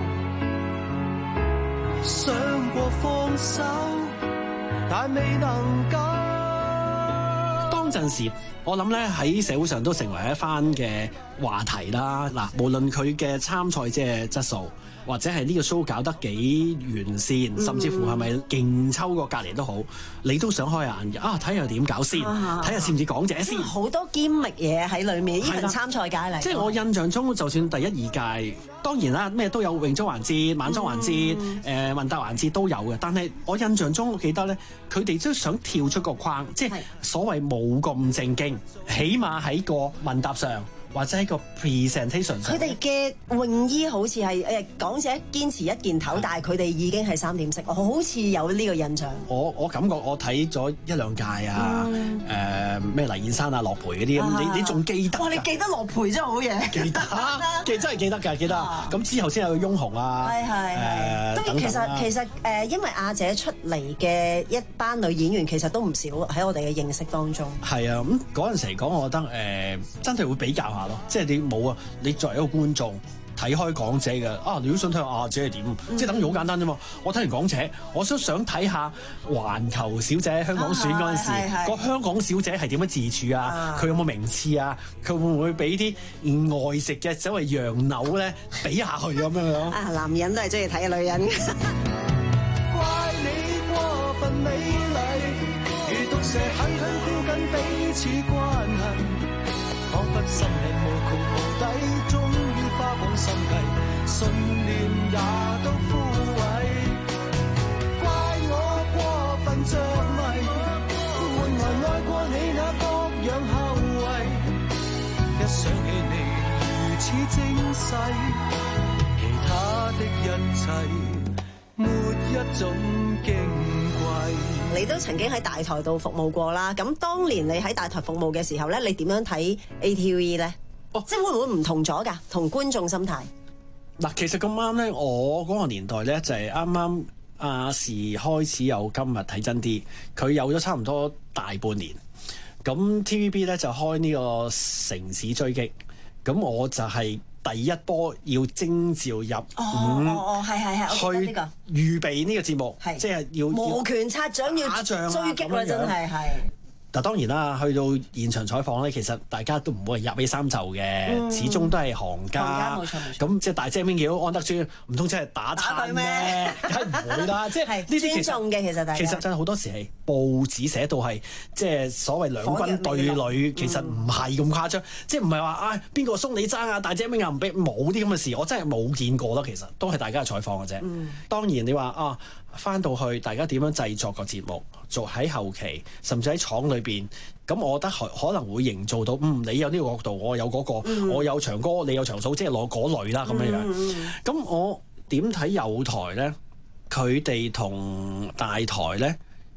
想過放手，但未能夠。 當陣時，我諗咧喺社會上都成為一番嘅話題啦。嗱，無論佢嘅參賽者嘅質素，或者係呢個 show 搞得幾完善，嗯、甚至乎係咪勁抽過隔離都好，你都想開眼嘅啊！睇下點搞先，睇下似唔似港姐先。好多堅密嘢喺裏面，呢份參賽界嚟。 即係我印象中，就算第一二屆，當然啦，咩都有泳裝環節、晚裝環節、誒、嗯呃、問答環節都有嘅。但係我印象中，我記得咧，佢哋都想跳出個框，即係所謂冇咁正經，起碼喺個問答上。或者喺個 presentation 上， 佢哋嘅泳衣好似係誒港姐堅持一件頭，但係佢哋已經係三點式，我好似有呢個印象。 我我感覺我睇咗一兩屆啊，誒咩黎燕珊啊、樂培嗰啲咁，你你仲記得？ 哇！你記得樂培真係好嘢， 記得，記真係記得㗎，記得。咁之後先有翁虹啊， 係係誒等等。其實其實誒，因為亞姐出嚟嘅一班女演員，其實都唔少喺我哋嘅認識當中。 係啊，咁嗰陣時嚟講，我覺得誒真係會比較下咯，即係你冇啊！你作為一個觀眾睇開港姐嘅啊，你都想睇下亞姐係點？嗯、即係等於好簡單啫嘛！我睇完港姐，我都想睇下環球小姐香港選嗰陣時，啊、個香港小姐係點樣自處啊？佢、啊、有冇名次啊？佢會唔會俾啲外食嘅所謂洋扭咧比下去咁樣樣？ 啊，男人都係中意睇女人。 怪你過分美麗，如毒蛇狠狠箍緊彼此關係。彷彿心力無窮無底，終於花光心計，信念也都枯萎。怪我過分着迷，換來愛過你那各樣後遺。一想起你如此精細，其他的一切沒一種矜貴。 你都曾經喺大台度服務過啦，咁當年你喺大台服務嘅時候咧，你點樣睇 A T V 咧？哦，即係會唔會唔同咗㗎？同觀眾心態嗱，其實咁啱咧，我嗰個年代咧就係啱啱亞視開始有今日睇真啲，佢有咗差唔多大半年，咁 T V B 咧就開呢個城市追擊，咁我就係第一波要徵召入伍， 哦哦，係係係，我記得呢個預備呢個節目，即係要摩拳擦掌要追擊啦，真係係。 嗱當然啦，去到現場採訪咧，其實大家都唔會入起衫袖嘅，嗯、始終都係行家。咁即係大姐明曉安德尊，唔通真係打餐咩？梗係唔會啦。即係呢啲其實嘅，其實大家其實真係好多時係報紙寫到係即係所謂兩軍對壘，其實唔係咁誇張。嗯、即係唔係話啊邊個鬆你爭啊？大姐明又唔俾，冇啲咁嘅事，我真係冇見過咯。其實都係大家嘅採訪嘅啫。嗯、當然你話啊。翻到去，大家點樣製作個節目，做喺後期，甚至喺廠裏邊，咁我覺得可可能會營造到，嗯，你有呢個角度，我有嗰個，嗯、我有長歌，你有長嫂，即係攞嗰類啦咁樣樣。咁、嗯、我點睇有台咧？佢哋同大台咧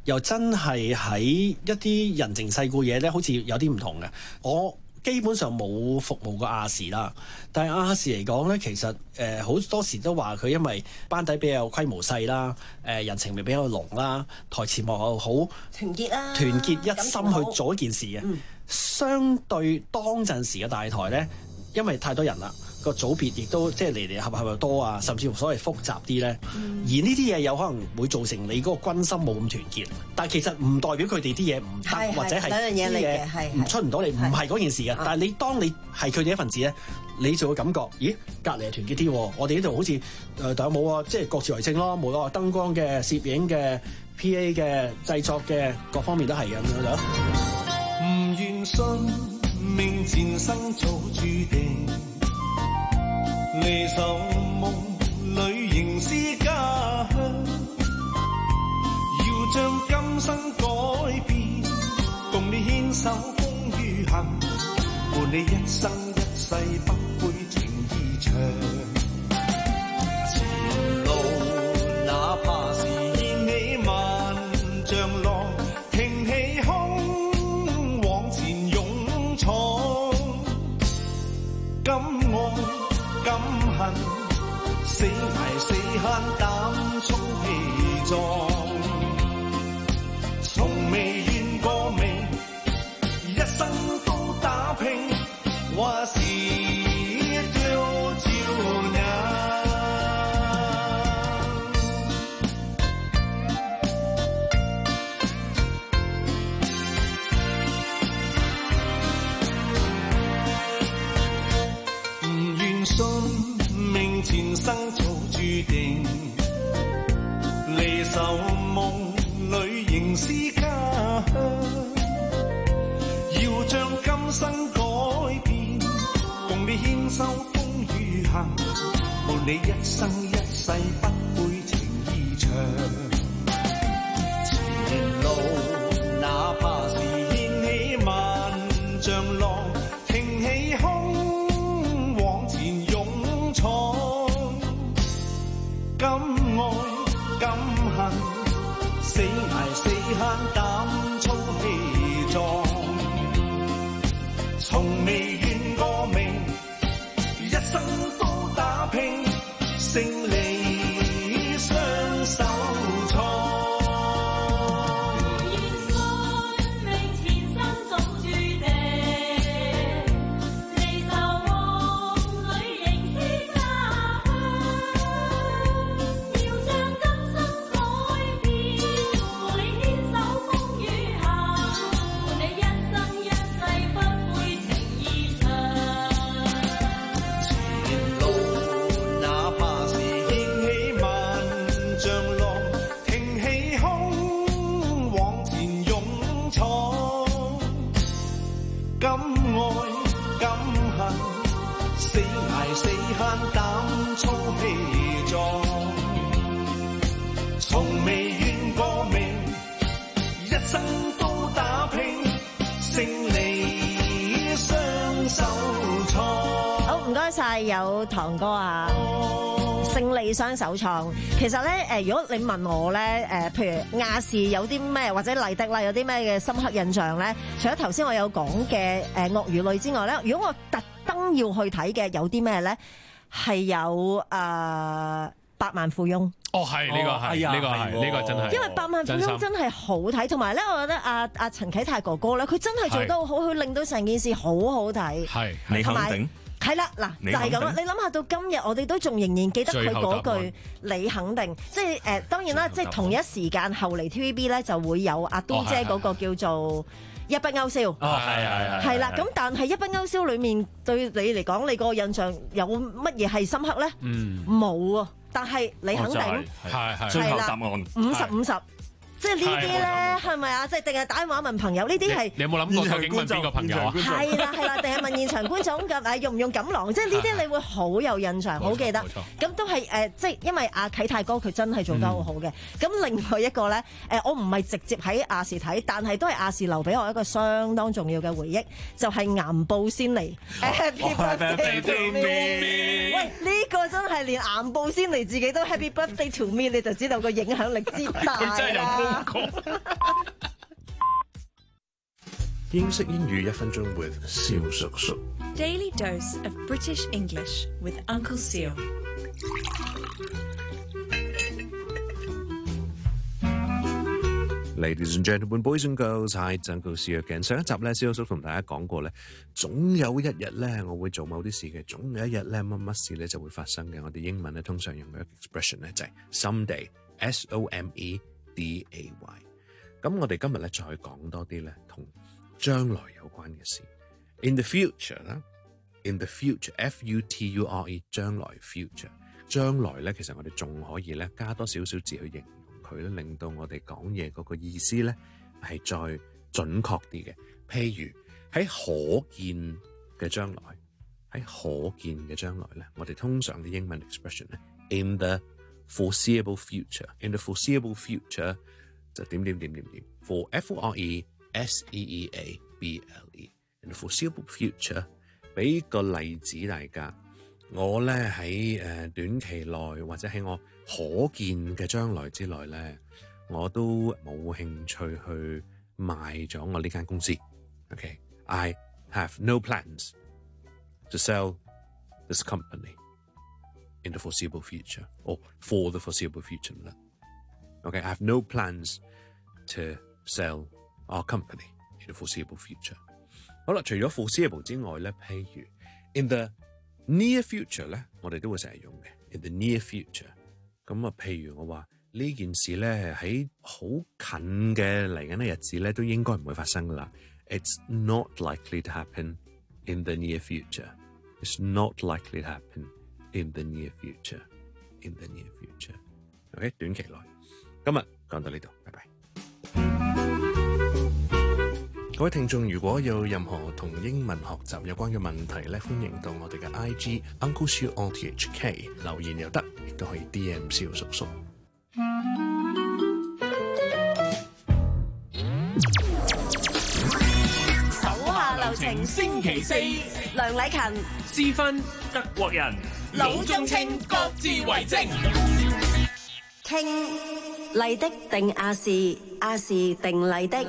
又真係喺一啲人情世故嘢咧，好似有啲唔同嘅。我基本上冇服務過亞視啦，但係亞視嚟講咧，其實誒好、呃、多時都話佢因為班底比較規模細啦，誒、呃、人情味比較濃啦，台前幕後好團結啦， 團結一心去做一件事嘅。嗯、相對當陣時嘅大台咧，因為太多人啦。個組別亦都即係嚟嚟合合又多啊，甚至乎所謂複雜啲咧。嗯、而呢啲嘢有可能會造成你嗰個軍心冇咁團結，但係其實唔代表佢哋啲嘢唔得，或者係啲嘢唔出唔到嚟，唔係嗰件事嘅。但係你當你係佢哋一份子咧，你就會感覺，咦，隔離係團結啲，我哋呢度好似誒大家冇啊，即係各自為政咯，冇咯，燈光嘅、攝影嘅、P A 嘅、製作嘅各方面都係嘅咁樣咯。 唔願信命前生早注定。離愁夢裏仍是家鄉，要將今生改變，共你牽手風雨行，伴你一生一世不悔情意長。前路哪怕是掀起萬丈浪，挺起胸往前勇闖，敢愛敢恨，死捱死慳膽粗氣壯，從未怨過命，一生都打拼，話是丟照亮。唔願信命前生早注定，離愁夢裏仍是家鄉，要將今生改變，共你牽手風雨行，伴你一生一世不悔情意長。前路哪怕是掀起萬丈浪，挺起胸往前勇闖，敢愛敢恨，死捱死慳膽粗氣壯，從未怨過命，一生都打拼，勝利雙手創。敢愛敢恨，死捱死慳膽粗氣壯，從未怨過命，一生都打拼，勝利雙手創。 好，唔該晒，有堂哥啊！勝利雙手創，其實咧誒，如果你問我咧誒，譬如亞視有啲咩或者麗的啦，有啲咩嘅深刻印象咧？除咗頭先我有講嘅誒鱷魚淚之外咧，如果我特登要去睇嘅有啲咩咧？係有誒、呃、百萬富翁。 哦，係呢、呢個係呢個係呢個真係， 因為百萬富翁真係好睇，同埋咧，我覺得阿阿陳啟泰哥哥咧，佢真係做得好好，佢令到成件事好好睇。 係， 你肯定？ 係啦，嗱就係咁啦。你諗下到今日，我哋都仲仍然記得佢嗰句你肯定，即係誒、呃、當然啦，即係同一時間後嚟 T V B 咧就會有阿都姐嗰個叫做一筆勾銷。 哦，係係係。 係啦，咁但係一筆勾銷裡面對你嚟講，你個印象有乜嘢係深刻咧？嗯，冇啊。但係你肯定係係最後答案五十五十。即係呢啲咧，係咪啊？即係定係打電話問朋友？呢啲係你有冇諗過究竟問邊個朋友啊？ 係啦係啦，定係問現場觀眾咁？誒用唔用錦囊？即係呢啲你會好有印象，好記得。咁都係誒，即係因為阿啟泰哥佢真係做得好好嘅。咁、嗯、另外一個咧，誒我唔係直接喺亞視睇，但係都係亞視留俾我一個相當重要嘅回憶，就係、是、岩報先嚟。Happy birthday to me！ 喂，呢、呢個真係連岩報先嚟自己都 Happy birthday to me， 你就知道個影響力之大啦。 英式英語一分鐘 with 蕭叔叔。 Daily dose of British English with Uncle Seal。 Ladies and gentlemen, boys and girls, hi, Uncle Seal again。上一集咧，蕭叔同大家講過咧，總有一日咧，我會做某啲事嘅，總有一日咧，乜乜事咧就會發生嘅。我哋英文咧通常用嘅 expression 咧就係 someday，S O M E D A Y。咁我哋今日咧再講多啲咧同將來有關嘅事。In the future 啦 ，in the future，F U T U R E， 將來 future， 將來咧其實我哋仲可以咧加多少少字去形容佢咧，令到我哋講嘢嗰個意思咧係再準確啲嘅。譬如喺可見嘅將來，喺可見嘅將來咧，我哋通常啲英文 expression 咧 ，in the foreseeable future，in the foreseeable future 就點點點點點 ，for F O R E S E E A B L E，in the foreseeable future， 俾個例子大家，我咧喺誒短期內或者喺我可見嘅將來之內咧，我都冇興趣去賣咗我呢間公司。OK，I have no plans to sell this company in the foreseeable future or for the foreseeable future 啦。OK，I have no plans to sell our company in the foreseeable future。好啦，除咗 foreseeable 之外咧，譬如 in the near future 咧，我哋都會成日用嘅。in the near future， 咁啊，譬如我話呢件事咧喺好近嘅嚟緊嘅日子咧，都應該唔會發生噶啦。It's not likely to happen in the near future. It's not likely to happen in the near future. In the near future。OK， 短期內。今日講到呢度，拜拜。各位聽眾，如果有任何同英文學習有關嘅問題咧，歡迎到我哋嘅 I G Uncle Siu O T H K 留言又得，亦都可以 D M 蕭叔叔。 手下留情，星期四，梁禮勤、 思芬、德國人、 魯中清各自為政。 傾麗的定亞視，亞視定麗的。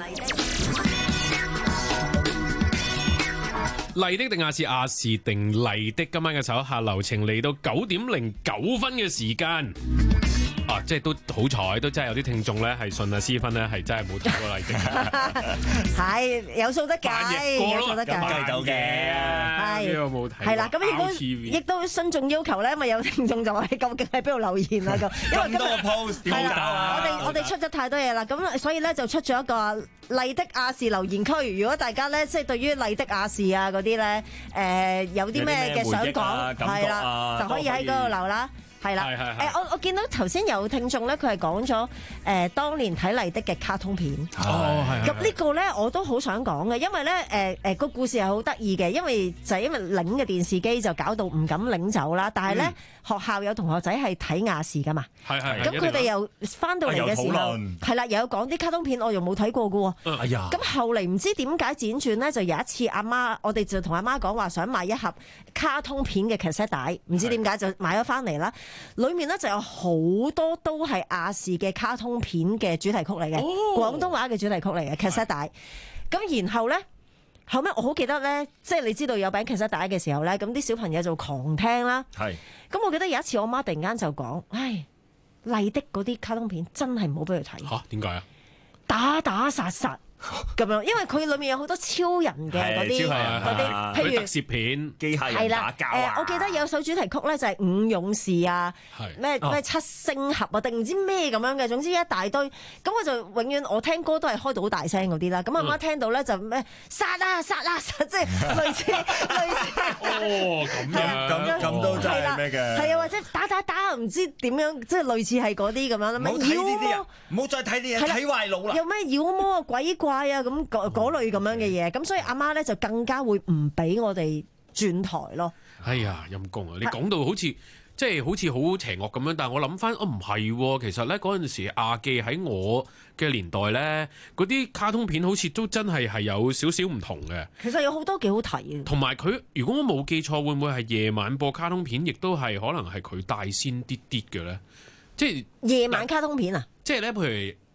麗的定亞視，亞視定麗的。今晚嘅手下留情嚟到九點零九分嘅時間。啊，即係都好彩，都真係有啲聽眾咧係信阿思芬咧係真係冇睇過麗的。 係有數得計，有數得計， 計到嘅。 係呢個冇睇。 係啦，咁亦都亦都信眾要求咧，咪有聽眾就話究竟喺邊度留言啊？咁咁多個 post 點搞啊？ 我哋我哋出咗太多嘢啦，咁所以咧就出咗一個麗的亞視留言區。如果大家咧即係對於麗的亞視啊嗰啲咧，誒有啲咩嘅想講，係啦，就可以喺嗰度留啦。係啦，誒我我見到頭先有聽眾咧，佢係講咗誒當年睇麗的嘅卡通片。 哦，係。 咁呢個咧我都好想講嘅，因為咧誒誒個故事係好得意嘅，因為就係因為領嘅電視機就搞到唔敢領走啦。但係咧、嗯、學校有同學仔係睇亞視噶嘛， 係係。 咁佢哋又翻到嚟嘅時候，係啦，又有講啲卡通片，我又冇睇過嘅喎。 哎呀！ 咁後嚟唔知點解輾轉咧，就有一次阿媽，我哋就同阿媽講話想買一盒卡通片嘅 cassette 帶，唔知點解就買咗翻嚟啦。裏面咧就有好多都係亞視嘅卡通片嘅主題曲嚟嘅，廣東話嘅主題曲嚟嘅 cassette 帶。咁然後咧，後尾我好記得咧，即係你知道有餅 cassette 帶嘅時候咧，咁啲小朋友就狂聽啦。係。咁我記得有一次我媽突然間就講：唉，麗的嗰啲卡通片真係唔好俾佢睇。 嚇？點解啊？ 打打殺殺。咁樣，因為佢裏面有好多超人嘅嗰啲嗰啲，譬如特攝片、 機械人打交啊。 誒，我記得有首主題曲咧，就係五勇士啊，咩咩七星俠啊，定唔知咩咁樣嘅，總之一大堆。咁我就永遠我聽歌都係開到好大聲嗰啲啦。咁阿媽聽到咧就咩殺啊殺啊殺，即係類似類似。 哦，咁樣咁咁都真係咩嘅？ 係啊，或者打打打，唔知點樣，即係類似係嗰啲咁樣啦。 唔好睇呢啲啊！唔好再睇啲嘢，睇壞腦啦。 有咩妖魔啊、鬼怪啊咁嗰嗰類咁樣嘅嘢，咁所以阿媽咧就更加會唔俾我哋轉台咯。 哎呀，陰公啊！你講到好似即係好似好邪惡咁樣，但係我諗翻，哦唔係，其實咧嗰陣時亞記喺我嘅年代咧，嗰啲卡通片好似都真係係有少少唔同嘅。 其實有好多幾好睇嘅。同埋佢，如果我冇記錯，會唔會係夜晚播卡通片，亦都係可能係佢帶先啲啲嘅咧？即係夜晚卡通片啊！ 即係咧，譬如。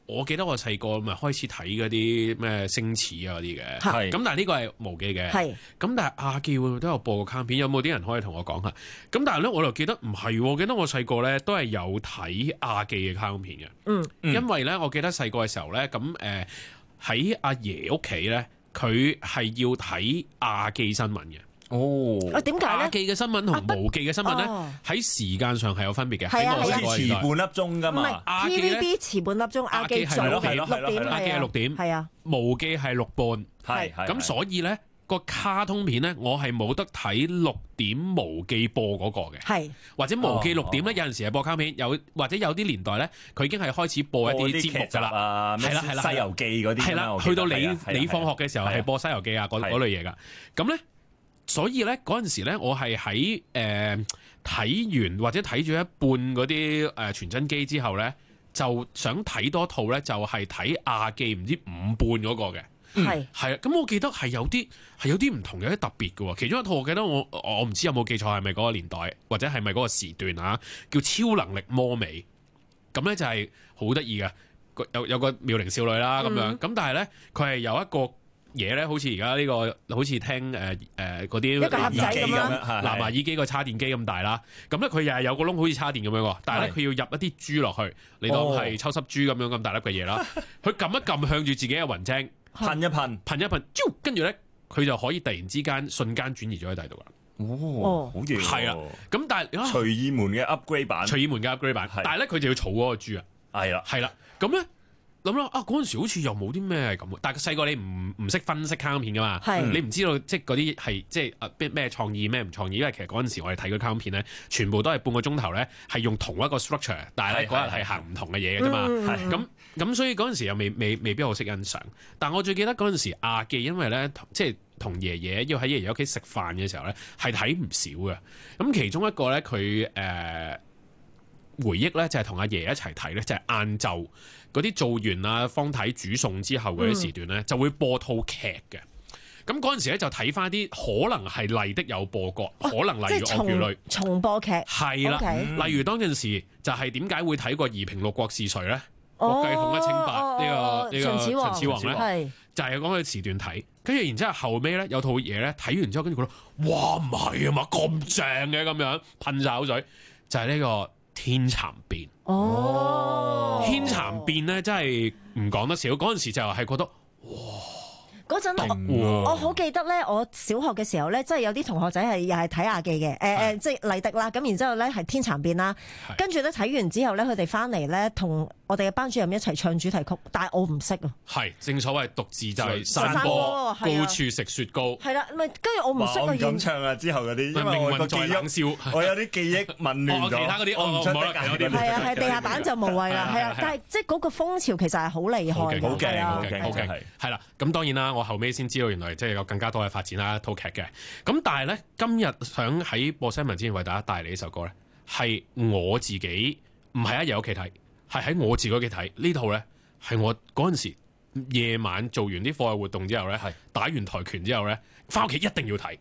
我記得我細個咪開始睇嗰啲咩星矢啊嗰啲嘅， 係咁但係呢個係無記嘅， 係咁但係亞記會唔會都有播過卡通片？有冇啲人可以同我講下？咁但係咧，我就記得唔係，我記得我細個咧都係有睇亞記嘅卡通片嘅， 嗯， 因為咧我記得細個嘅時候咧，咁誒喺阿爺屋企咧，佢係要睇亞記新聞嘅。 哦， 啊點解咧？ 亞記嘅新聞同無記嘅新聞咧，喺時間上係有分別嘅。 係啊， 好似遲半粒鐘㗎嘛。 唔係 T V B 遲半粒鐘，亞記早六點，六點亞記係六點， 係啊， 無記係六半， 係係。 咁所以咧個卡通片咧，我係冇得睇六點無記播嗰個嘅， 係或者無記六點咧，有陣時係播卡通片，有或者有啲年代咧，佢已經係開始播一啲節目㗎啦，係啦係啦， 《西遊記》嗰啲， 係啦，去到你你放學嘅時候係播《西遊記》啊嗰嗰類嘢㗎，咁咧。所以咧嗰陣時咧，我係喺誒睇完或者睇咗一半嗰啲誒傳真機之後咧，就想睇多套咧，就係睇亞記唔知五半嗰個嘅， 係係啊。咁我記得係有啲係有啲唔同，有啲特別嘅喎。其中一套我記得我我唔知有冇記錯係咪嗰個年代或者係咪嗰個時段啊？叫超能力魔美，咁咧就係好得意嘅，有有個妙齡少女啦咁樣，咁、嗯、但係咧佢係有一個。嘢咧，好似而家呢個，好似聽誒誒嗰啲一個盒仔咁樣， 藍牙耳機個插電機咁大啦。咁咧佢又係有個窿，好似叉電咁樣喎。但係咧佢要入一啲珠落去，你當係抽濕珠咁樣咁大粒嘅嘢啦。佢撳一撳向住自己嘅雲精， 噴一噴， 噴一噴，跟住咧佢就可以突然之間瞬間轉移咗喺第度啦。 哦，好嘢！ 係啦，咁但係隨意門嘅 upgrade 版， 隨意門嘅 upgrade 版，但係咧佢就要儲嗰個珠啊。 係啦， 係啦，咁咧。諗啦，啊嗰陣時好似又冇啲咩係咁，但係細個你唔唔識分析卡通片噶嘛，你唔知道即係嗰啲係即係啊咩咩創意咩唔創意，因為其實嗰陣時我哋睇嗰卡通片咧，全部都係半個鐘頭咧係用同一個 structure， 但係咧嗰日係行唔同嘅嘢嘅啫嘛，咁咁所以嗰陣時又未未未必好識欣賞。但我最記得嗰陣時亞記，因為咧即係同爺爺要喺爺爺屋企食飯嘅時候咧，係睇唔少嘅。咁其中一個咧佢誒回憶咧就係同阿爺一齊睇咧，就係晏晝。嗰啲做完啊方太煮餸之後嗰啲時段咧，嗯、就會播套劇嘅。咁嗰陣時咧就睇翻啲可能係麗的有播過，哦、可能例如《鱷魚淚》 重播劇係啦。 Okay 例如當陣時就係點解會睇過《夷平六國是誰》咧？國計統一清白呢、這個呢、這個秦始皇咧，就係講佢時段睇。跟住然之後後尾咧有套嘢咧睇完之後，跟住覺得哇唔係啊嘛咁正嘅咁樣噴晒口水，就係、是、呢個天蠶變。 哦， 天蠶變咧真係唔講得少，嗰陣時就係覺得哇！ 嗰陣我我好記得咧，我小學嘅時候咧，即係有啲同學仔係又係睇亞記嘅，誒誒，即係麗的啦。咁然之後咧係天蠶變啦，跟住咧睇完之後咧，佢哋翻嚟咧同我哋嘅班主任一齊唱主題曲，但係我唔識啊。 係正所謂獨自就係山坡高處食雪糕。係啦， 咪跟住我唔識啊。 咁唱啊！之後嗰啲，因為我個記憶，我有啲記憶紊亂咗。 其他嗰啲我唔出得㗎。 係啊，係地下版就無謂啦。係啊，但係即係嗰個風潮其實係好厲害。 好勁，好勁， 好勁，好勁。係啦，咁當然啦，我後尾先知道原來即係有更加多嘅發展啦，套劇嘅。咁但係咧，今日想喺播新聞之前為大家帶嚟呢首歌咧，係我自己唔係喺爺屋企睇，係喺我自己屋企睇呢套咧，係我嗰陣時夜晚做完啲課外活動之後咧，係打完跆拳之後咧，翻屋企一定要睇。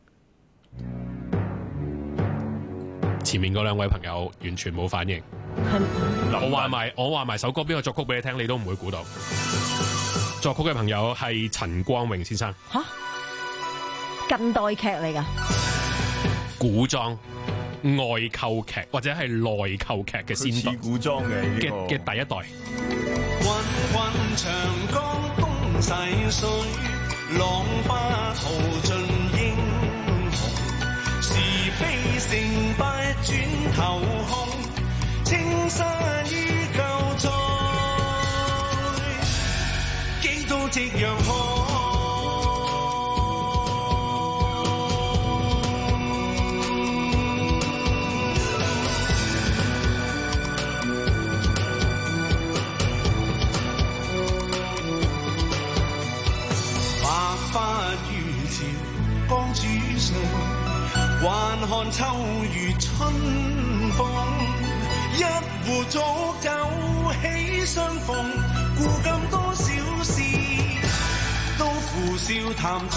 前面嗰兩位朋友完全冇反應，我話埋我話埋首歌邊個作曲俾你聽，你都唔會估到。作曲嘅朋友係陳光榮先生。 吓，近代劇嚟噶， 古裝外購劇或者係內購劇嘅先導， 古裝嘅嘅嘅第一代。 滾滾長江東逝水，浪花淘盡英雄。是非成敗轉頭看，青山依舊在，幾度夕陽紅。江主上，還看秋月春風，一壺濁酒喜相逢，古今多少事，都付笑談中。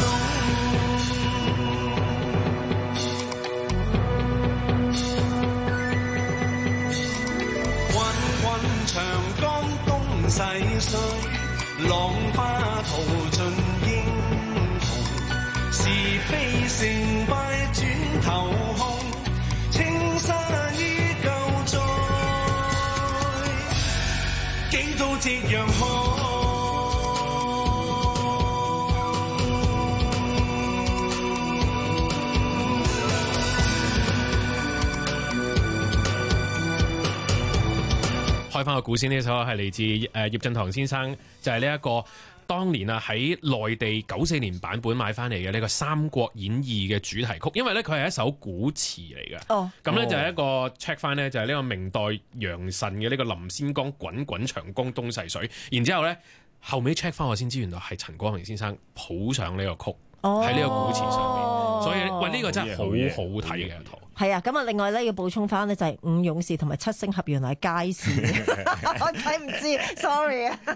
滾滾長江東逝歲，浪花淘盡英雄，是非成敗轉頭看，青山依舊在，幾度夕陽紅。 開翻個故事，呢首係嚟自誒葉振棠先生，就係呢一個當年啊喺內地九四年版本買翻嚟嘅呢個《三國演義》嘅主題曲，因為咧佢係一首古詞嚟嘅。哦，咁咧就係一個 check 翻咧，就係呢個明代楊慎嘅呢個林仙江滾滾長江東逝水，然之後咧後尾 check 翻我先知，原來係陳光明先生譜上呢個曲。喺呢、哦、個古詞上面，所以喂呢、呢個真係好好睇嘅一套。 係啊，咁啊，另外咧要補充翻呢，就係五勇士同埋七星俠原來係街市，我睇唔知 ，sorry 啊。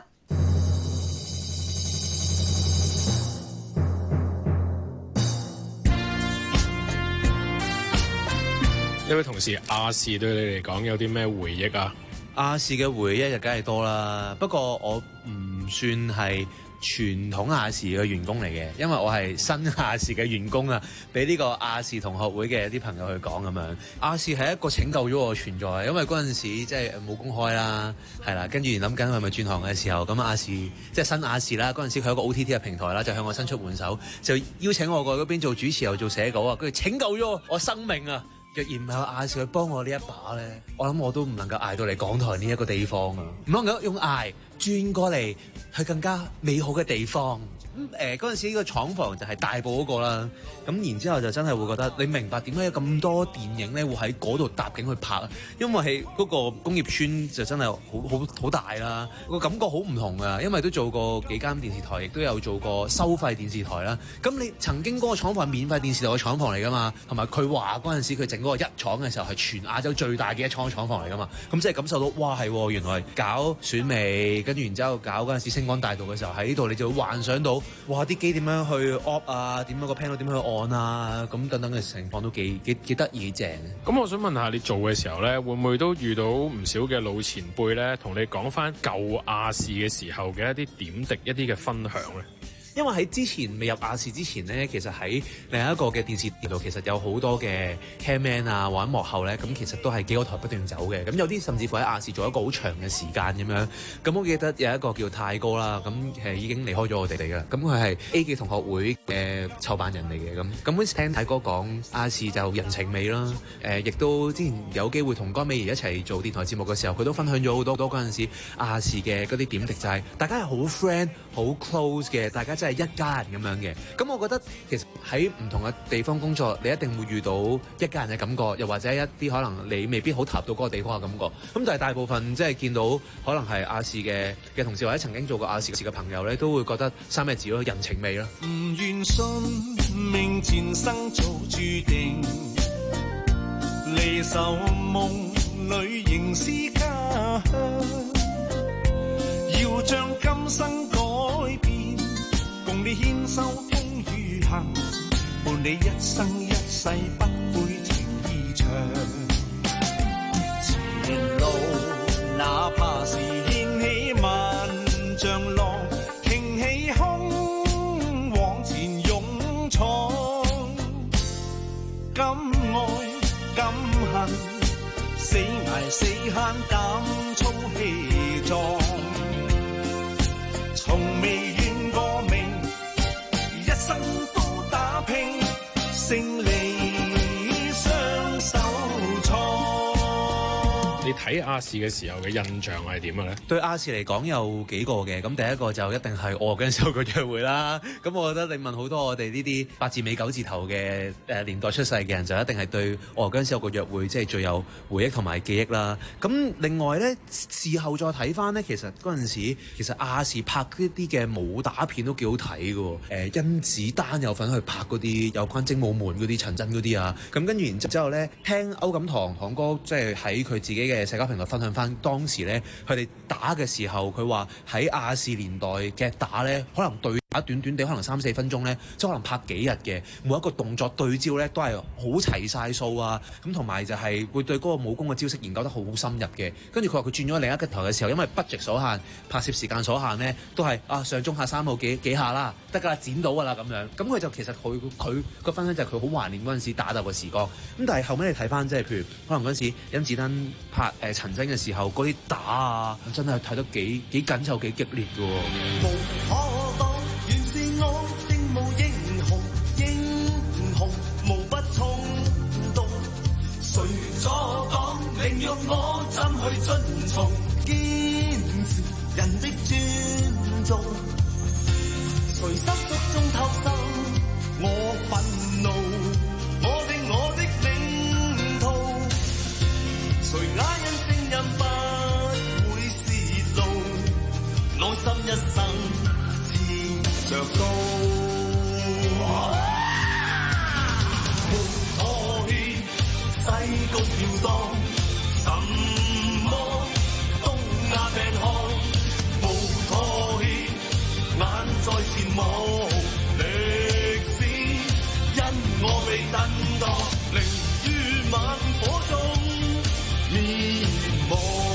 呢位同事，亞視對你嚟講有啲咩回憶啊？ 亞視嘅回憶就梗係多啦，不過我唔算係傳統亞視嘅員工嚟嘅，因為我係新亞視嘅員工啊，俾呢個亞視同學會嘅啲朋友去講咁樣。亞視係一個拯救咗我存在，因為嗰陣時即係冇公開啦，係啦，跟住諗緊係咪轉行嘅時候，咁亞視即係新亞視啦，嗰陣時佢有個 O T T 嘅平台啦，就向我伸出援手，就邀請我過嗰邊做主持又做寫稿啊，跟住拯救咗我生命啊！若然唔係亞視去幫我呢一把咧，我諗我都唔能夠捱到嚟港台呢一個地方啊！唔能夠用捱轉過嚟去更加美好嘅地方。咁誒嗰陣時呢個廠房就係大埔嗰個啦，咁然之後就真係會覺得你明白點解有咁多電影咧會喺嗰度搭景去拍啊？因為係嗰個工業村就真係好好好大啦，個感覺好唔同啊！因為都做過幾間電視台，亦都有做過收費電視台啦。咁你曾經嗰個廠房係免費電視台嘅廠房嚟㗎嘛？同埋佢話嗰陣時佢整嗰個一廠嘅時候係全亞洲最大嘅一廠廠房嚟㗎嘛？咁即係感受到哇係，原來搞選美，跟住然之後搞嗰陣時星光大道嘅時候喺呢度，你就會幻想到。哇！啲機點樣去 op 啊？點樣個 panel 點樣去按啊？咁等等嘅情況都幾幾幾得意正。 咁我想問下你做嘅時候咧，會唔會都遇到唔少嘅老前輩咧，同你講翻舊亞視嘅時候嘅一啲點滴、一啲嘅分享咧？ 因為喺之前未入亞視之前咧，其實喺另一個嘅電視台度，其實有好多嘅 cameraman 啊，或者幕後咧，咁其實都係幾個台不斷走嘅。咁有啲甚至乎喺亞視做一個好長嘅時間咁樣。咁我記得有一個叫泰哥啦，咁誒已經離開咗我哋嚟㗎。咁佢係 A 記同學會嘅籌辦人嚟嘅。咁咁會聽泰哥講亞視就人情味啦。誒、呃，亦都之前有機會同江美儀一齊做電台節目嘅時候，佢都分享咗好多多嗰陣時亞視嘅嗰啲點滴，就係、是、大家係好 friend、好 close 嘅，大家真係一家人咁樣嘅，咁我覺得其實喺唔同嘅地方工作，你一定會遇到一家人嘅感覺，又或者一啲可能你未必好踏到嗰個地方嘅感覺。咁但係大部分即係見到可能係亞視嘅嘅同事或者曾經做過亞視嘅朋友咧，都會覺得三個字咯，人情味咯。 唔願信命前生早注定，離愁夢裏仍是家鄉，要將今生改變。共你牽手風雨行，伴你一生一世不悔情意長。前路哪怕是掀起萬丈浪，擎起胸往前勇闖。敢愛敢恨，死捱死慳膽粗氣壯，從未怨過命。一生都打拼，勝利雙手創。 你睇亞視嘅時候嘅印象係點嘅咧？ 對亞視嚟講有幾個嘅，咁第一個就一定係我嗰陣時候個約會啦。咁我覺得你問好多我哋呢啲八字尾九字頭嘅誒年代出世嘅人，就一定係對我嗰陣時候個約會即係最有回憶同埋記憶啦。咁另外咧，事後再睇翻咧，其實嗰陣時其實亞視拍呢啲嘅武打片都幾好睇嘅。誒、呃，甄子丹有份去拍嗰啲有關精武門嗰啲陳真嗰啲啊。咁跟住然之後咧，聽歐錦棠堂哥即係喺佢自己嘅社交平台分享翻當時咧，佢哋打嘅時候，佢話喺亞視年代嘅打咧，可能對打短短地可能三四分鐘咧，即係可能拍幾日嘅，每一個動作對焦咧都係好齊晒數啊！咁同埋就係會對嗰個武功嘅招式研究得好深入嘅。跟住佢話佢轉咗另一個台嘅時候，因為 budget 所限、拍攝時間所限咧，都係啊上中下三號幾幾下啦，得㗎啦，剪到㗎啦咁樣。咁佢就其實佢佢個分享就係佢好懷念嗰陣時打鬥嘅時光。咁但係後尾你睇翻即係譬如可能嗰陣時甄子丹拍誒陳真嘅時候，嗰啲打啊真係睇得幾幾緊湊幾激烈嘅喎。 無可擋，原是我正無英雄，英雄無不衝動，誰阻擋？寧讓我怎去遵從？堅持人的尊重，誰失足中偷生？我憤怒，我定我的領土，誰啞忍聲音不會泄露？內心一生持着高，無可牽，西宮飄蕩，什麼東亞病項，無可牽，眼在前望，歷史因我被震盪，寧於猛火中滅亡。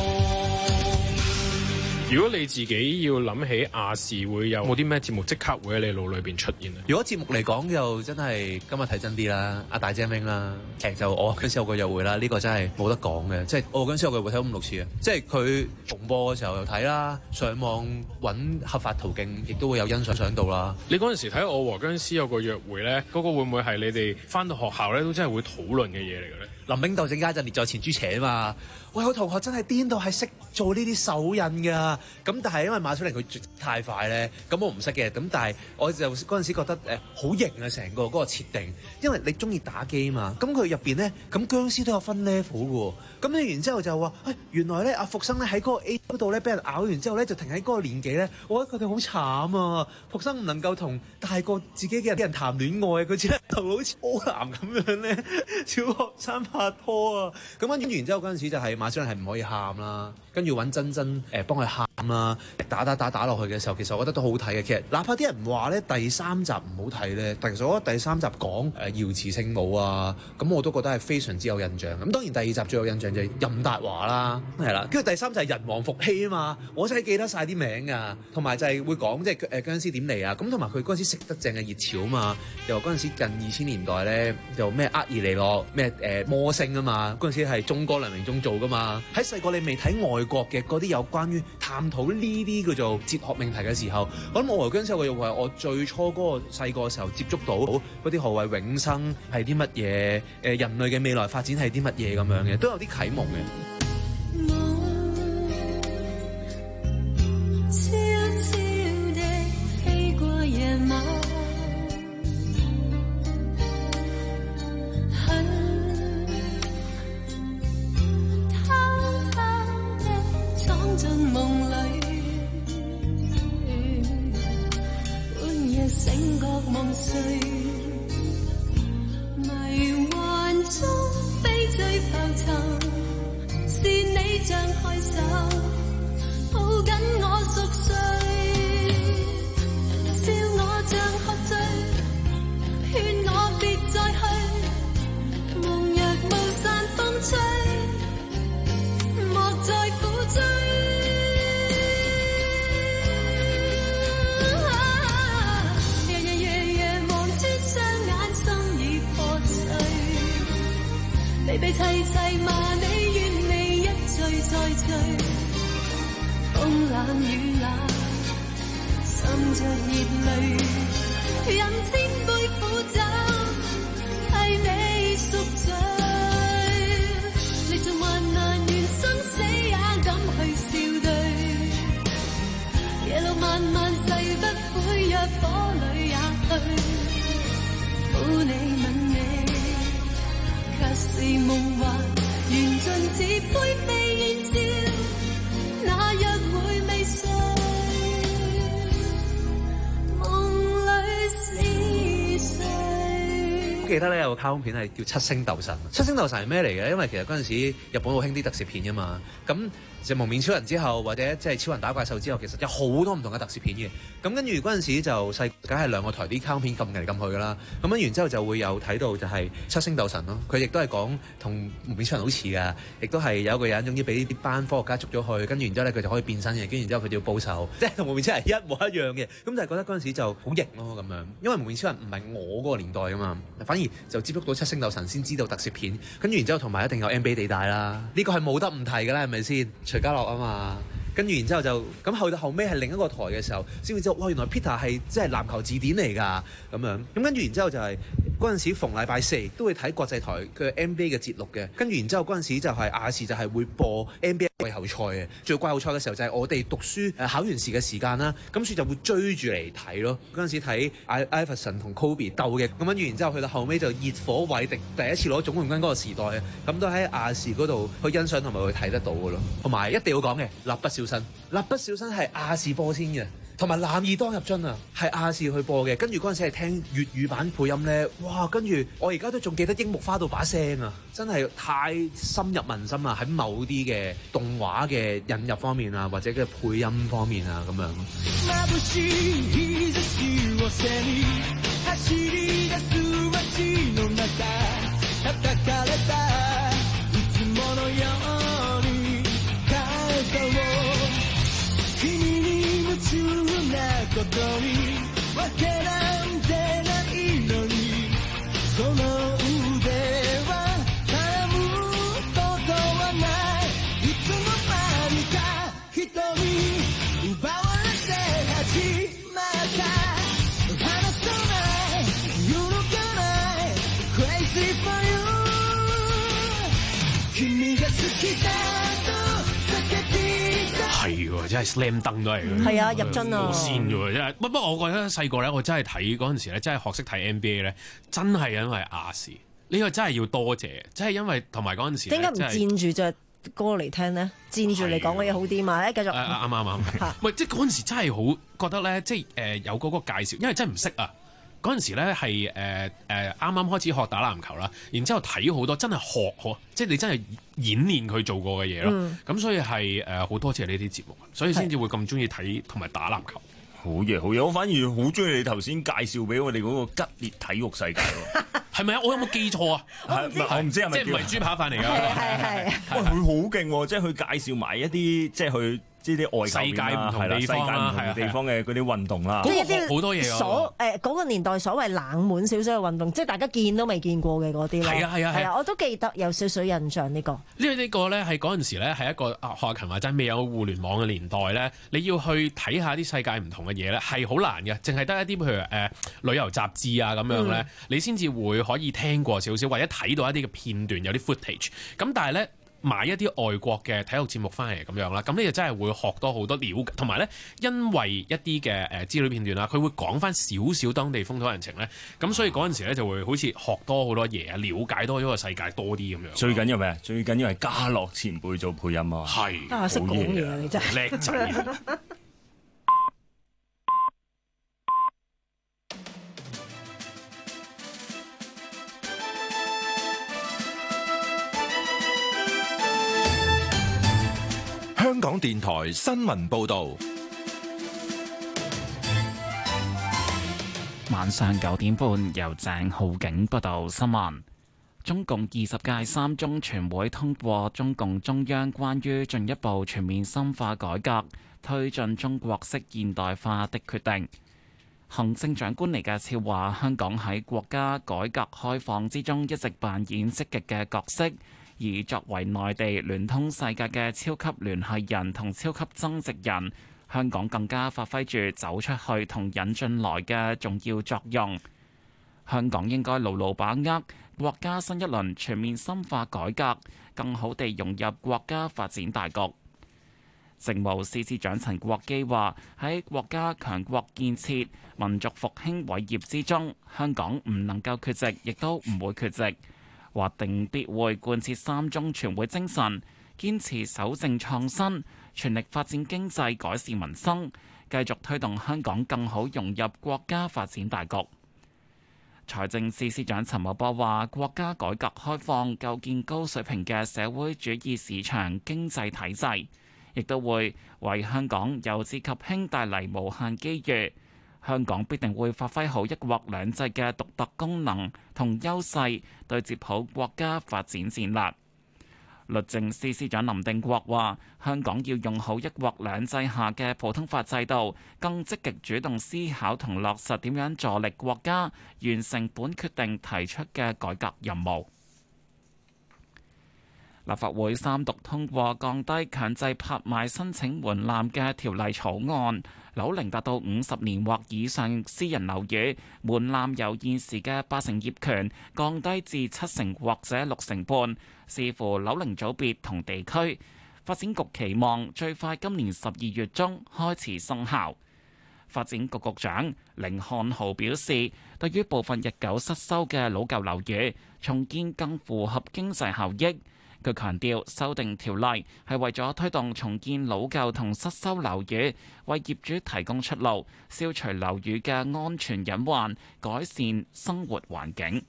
如果你自己要諗起亞視，會有冇啲咩節目即刻會喺你腦裏邊出現咧？ 如果節目嚟講，就真係今日睇真啲啦，阿大姐明啦，劇就我嗰陣時有個約會啦，呢、呢個真係冇得講嘅，即係我嗰陣時有個約會睇咗五六次啊，即係佢重播嘅時候又睇啦，上網揾合法途徑亦都會有欣賞上到啦。 你嗰陣時睇我和僵屍有個約會咧，嗰、嗰個會唔會係你哋翻到學校咧都真係會討論嘅嘢嚟嘅咧？ 臨兵鬥陣間就列在前朱邪啊嘛！喂，有同學真係癲到係識做呢啲手印㗎，咁但係因為馬小玲佢太快咧，咁我唔識嘅，咁但係我就嗰陣時覺得誒好型啊，成個嗰個設定，因為你中意打機嘛，咁佢入邊咧，咁僵屍都有分 level 嘅喎，咁你然之後就話，誒、哎、原來咧阿復生咧喺嗰個 A 嗰度咧俾人咬完之後咧就停喺嗰個年紀咧，我覺得佢哋好慘啊！復生唔能夠同大過自己嘅人啲人談戀愛，佢只係同好似柯南咁樣咧，小學生拍拖啊！咁跟住完之後嗰陣時就係馬小玲係唔可以喊啦，跟住揾珍珍誒幫佢喊啦，打打打打落去嘅時候，其實我覺得都好睇嘅。其實哪怕啲人話咧第三集唔好睇咧，但其實我覺得第三集講誒瑤池聖母啊，咁我都覺得係非常之有印象。咁當然第二集最有印象就係任達華啦，係啦，跟住第三就係人王伏羲啊嘛，我真係記得晒啲名啊，同埋就係會講即係誒殭屍點嚟啊，咁同埋佢嗰陣時食得正嘅熱潮啊嘛，又嗰陣時近二千年代咧，又咩厄爾尼諾咩誒魔星啊嘛，嗰陣時係鐘哥梁榮忠做噶嘛，喺細個你未睇外國嘅嗰啲有關於探討呢啲叫做哲學命題嘅時候，我諗我和殭屍有個係我最初嗰個細個嘅時候接觸到嗰啲何謂永生係啲乜嘢，誒人類嘅未來發展係啲乜嘢咁樣嘅，都有啲啟蒙嘅。記得咧有個卡通片係叫《七星鬥神》。七星鬥神係咩嚟嘅？因為其實嗰陣時日本好興啲特攝片㗎嘛。咁就蒙面超人之後，或者即係超人打怪獸之後，其實有好多唔同嘅特攝片嘅。咁跟住嗰陣時就細，梗係兩個台啲卡通片撳嚟撳去㗎啦。咁跟完之後就會有睇到就係七星鬥神咯。佢亦都係講同蒙面超人好似㗎，亦都係有一個人總之俾啲班科學家捉咗去，跟住然之後咧佢就可以變身嘅，跟住然之後佢就要報仇，即係同蒙面超人一模一樣嘅。咁就係覺得嗰陣時就好型咯咁樣，因為蒙面超人唔係我嗰個年代㗎嘛，反而就接觸到七星鬥神先知道特攝片，跟住然之後同埋一定有 N B A 地帶啦，呢個係冇得唔提㗎啦，係咪先？徐家樂啊嘛。跟住然之後就咁後到後尾係另一個台嘅時候，先會知道哇原來 Peter 係即係籃球字典嚟㗎咁樣。咁跟住然之後就係嗰陣時逢禮拜四都會睇國際台嘅 N B A 嘅節錄嘅。跟住然之後嗰陣時就係亞視就係會播 N B A 季後賽嘅。最季後賽嘅時候就係我哋讀書誒考完試嘅時間啦，咁所以就會追住嚟睇咯。嗰陣時睇 Iverson 同 Kobe 鬥嘅，咁跟住然之後去到後尾就熱火韋迪第一次攞總冠軍嗰個時代啊，咁都喺亞視嗰度去欣賞同埋去睇得到嘅咯。同埋一定要講嘅蠟筆小新，蠟筆小新係亞視播先嘅，同埋男兒當入樽啊，係亞視去播嘅。跟住嗰陣時係聽粵語版配音咧，哇！跟住我而家都仲記得櫻木花道把聲啊，真係太深入民心啦！喺某啲嘅動畫嘅引入方面啊，或者嘅配音方面啊咁樣。 係喎，真係 slam dunk 都係嘅。 係啊，入樽啊， 好先嘅喎，真係。不不過我覺得細個咧，我真係睇嗰陣時咧，真係學識睇 N B A 咧，真係因為亞視。呢個真係要多謝，真係因為同埋嗰陣時點解唔佔住隻歌嚟聽呢？佔住嚟講嘅嘢好啲嘛？誒，繼續。 啱啱啱。唔係，即係嗰陣時真係好覺得咧，即係誒有嗰個介紹，因為真係唔識啊。嗰陣時咧係誒誒啱啱開始學打籃球啦，然之後睇好多真係學喎，即係你真係演練佢做過嘅嘢咯。咁、嗯、所以係誒好多謝呢啲節目，所以先至會咁中意睇同埋打籃球。 好嘢好嘢，我反而好中意你頭先介紹俾我哋嗰個吉列體育世界喎。 係咪啊？我有冇記錯啊？ 我唔知係咪即係唔係豬扒飯嚟㗎？ 係係喂，佢好勁喎！即係佢介紹埋一啲即係佢。即係啲外世界唔同地方啦， 係啊，地方嘅嗰啲運動啦， 即係一啲好多嘢所誒嗰個年代所謂冷門少少嘅運動，即係大家見都未見過嘅嗰啲咯。 係啊係啊係啊！ 我都記得有少少印象呢個。 呢個呢個咧係嗰陣時咧係一個啊，學勤話齋未有互聯網嘅年代咧，你要去睇下啲世界唔同嘅嘢咧係好難嘅，淨係得一啲譬如誒、呃、旅遊雜誌啊咁樣咧，嗯、你先至會可以聽過少少或者睇到一啲嘅片段有啲 footage。咁但係咧。買一啲外國嘅體育節目翻嚟咁樣啦，咁你就真係會學多好多料，同埋咧，因為一啲嘅誒資料片段啦，佢會講翻少少當地風土人情咧，咁所以嗰陣時咧就會好似學多好多嘢啊，了解多咗個世界多啲咁樣。 最緊要咩？最緊要係家樂前輩做配音啊！ 係啊，識講嘢啊！你真係叻仔。 香港電台新聞報導， 晚上九點半由鄭浩景報道新聞。中共二十屆三中全會通過中共中央關於進一步全面深化改革、推進中國式現代化的決定。行政長官李家超話：香港喺國家改革開放之中一直扮演積極嘅角色。而作為內地聯通世界嘅超級聯繫人同超級增值人，香港更加發揮住走出去同引進來嘅重要作用。香港應該牢牢把握國家新一輪全面深化改革，更好地融入國家發展大局。政務司司長陳國基話：喺國家強國建設、民族復興偉業之中，香港唔能夠缺席，亦都唔會缺席。話定必會貫徹三中全會精神，堅持守正創新，全力發展經濟，改善民生，繼續推動香港更好融入國家發展大局。財政司司長陳茂波話：國家改革開放構建高水平嘅社會主義市場經濟體制， 亦都會為香港由治及興帶嚟無限機遇。香港必定會發揮好一國兩制嘅獨特功能同優勢，對接好國家發展戰略。律政司司長林定國話：香港要用好一國兩制下嘅普通法制度，更積極主動思考同落實點樣助力國家完成本決定提出嘅改革任務。立法會三讀通過降低強制拍賣申請門檻嘅條例草案，樓齡達到五十年或以上私人樓宇門檻由現時嘅八成業權降低至七成或者六成半，視乎樓齡組別同地區。發展局期望最快今年十二月中開始生效。發展局局長甯漢豪表示，對於部分日久失修嘅老舊樓宇，重建更符合經濟效益。佢強調，修訂條例係為咗推動重建老舊同失修樓宇，為業主提供出路，消除樓宇嘅安全隱患，改善生活環境。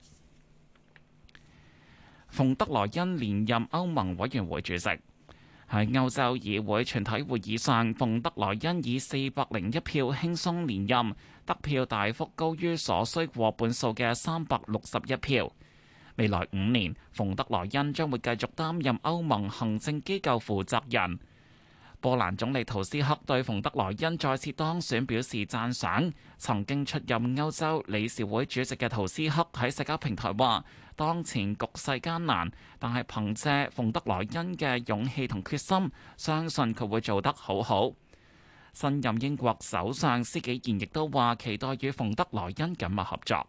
馮德萊恩連任歐盟委員會主席。喺歐洲議會全體會議上，馮德萊恩以四百零一票輕鬆連任，得票大幅高於所需過半數嘅三百六十一票。未來五年，馮德萊恩將會繼續擔任歐盟行政機構負責人。波蘭總理圖斯克對馮德萊恩再次當選表示讚賞。曾經出任歐洲理事會主席嘅圖斯克喺社交平台話：當前局勢艱難，但係憑借馮德萊恩嘅勇氣同決心，相信佢會做得好好。新任英國首相施紀賢亦都話期待與馮德萊恩緊密合作。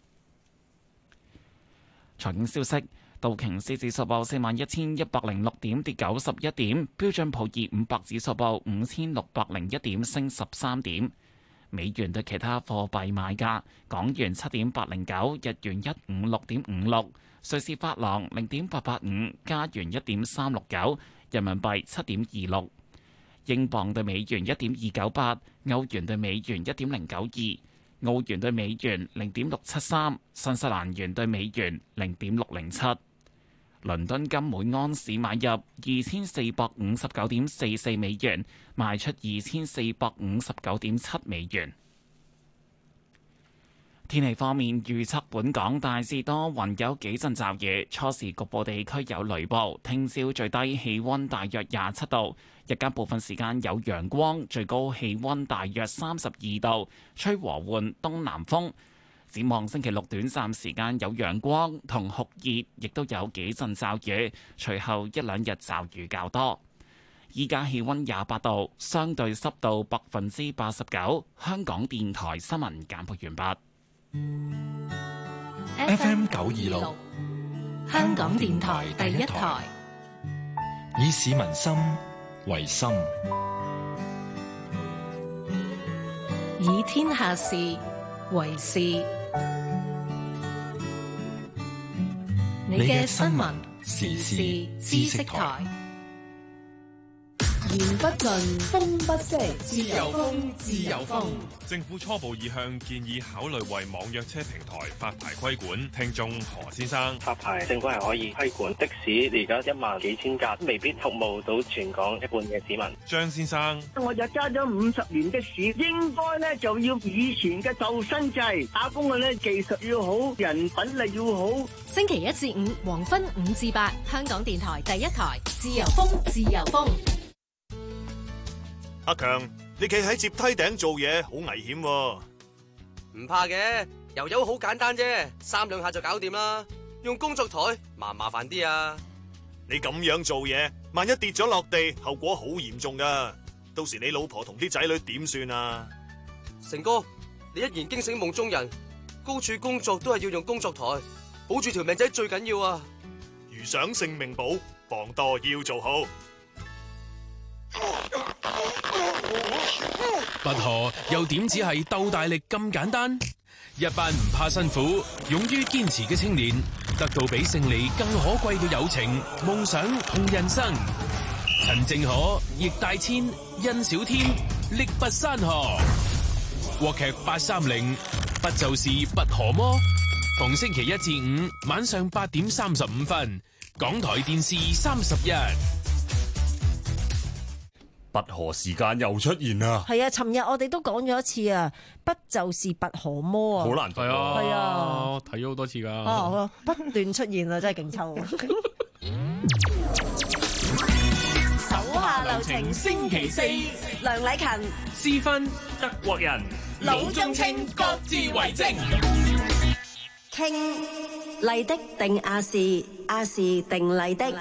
財經消息：道瓊斯指數報四萬一千一百零六點，跌九十一點；標準普爾五百指數報五千六百零一點，升十三點。美元對其他貨幣買價：港元七點八零九，日元一五六點五六，瑞士法郎零點八八五，加元一點三六九，人民幣七點二六，英鎊對美元一點二九八，歐元對美元一點零九二。澳元對美元零點六七三，新西蘭元對美元零點六零七。倫敦金每盎司買入二千四百五十九點四四美元，賣出二千四百五十九點七美元。天氣方面，預測本港大致多雲，有幾陣驟雨，初時局部地區有雷暴。聽朝最低氣溫大約廿七度，日間部分時間有陽光，最高氣溫大約三十二度，吹和緩東南風。展望星期六短暫時間有陽光同酷熱，亦都有幾陣驟雨，隨後一兩日驟雨較多。依家氣溫廿八度，相對濕度百分之八十九。香港電台新聞簡報完畢。 F M 九二六， 香港電台第一台， 以市民心為心， 以天下事為事。你嘅新聞時事知識台。 言不盡，風不息， 自由風，自由風。政府初步意向建議考慮為網約車平台發牌規管。聽眾何先生， 發牌政府係可以規管的士，而家一萬幾千架，未必服務到全港一半嘅市民。 張先生， 我就揸咗五十年的士，應該咧就要以前嘅鬥新制，打工嘅咧技術要好，人品力要好。 星期一至五黃昏五至八，香港電台第一台，自由風，自由風。 阿強，你企喺接梯頂做嘢好危險喎。 唔怕嘅，油油好簡單啫，三兩下就搞掂啦。用工作台麻唔麻煩啲啊？ 你咁樣做嘢，萬一跌咗落地，後果好嚴重噶。到時你老婆同啲仔女點算啊？ 成哥，你一言驚醒夢中人，高處工作都係要用工作台，保住條命仔最緊要啊！ 如想性命保，防墮要做好。 拔河又點止係鬥大力咁簡單？一班唔怕辛苦、勇於堅持嘅青年，得到比勝利更可貴嘅友情、夢想同人生。陳正可、易大千、殷小天力拔山河。國劇八三零，不就是拔河麼？逢星期一至五晚上八點三十五分，港台電視三十一。 拔河時間又出現啦。 係啊，尋日我哋都講咗一次啊，不就是拔河魔啊？ 好難睇啊， 係啊， 睇咗好多次㗎。 哦，不斷出現啊，真係勁抽。 手下留情，星期四， 梁禮勤、 私分德國人， 老中青各自為政。 傾麗的定亞視，亞視定麗的。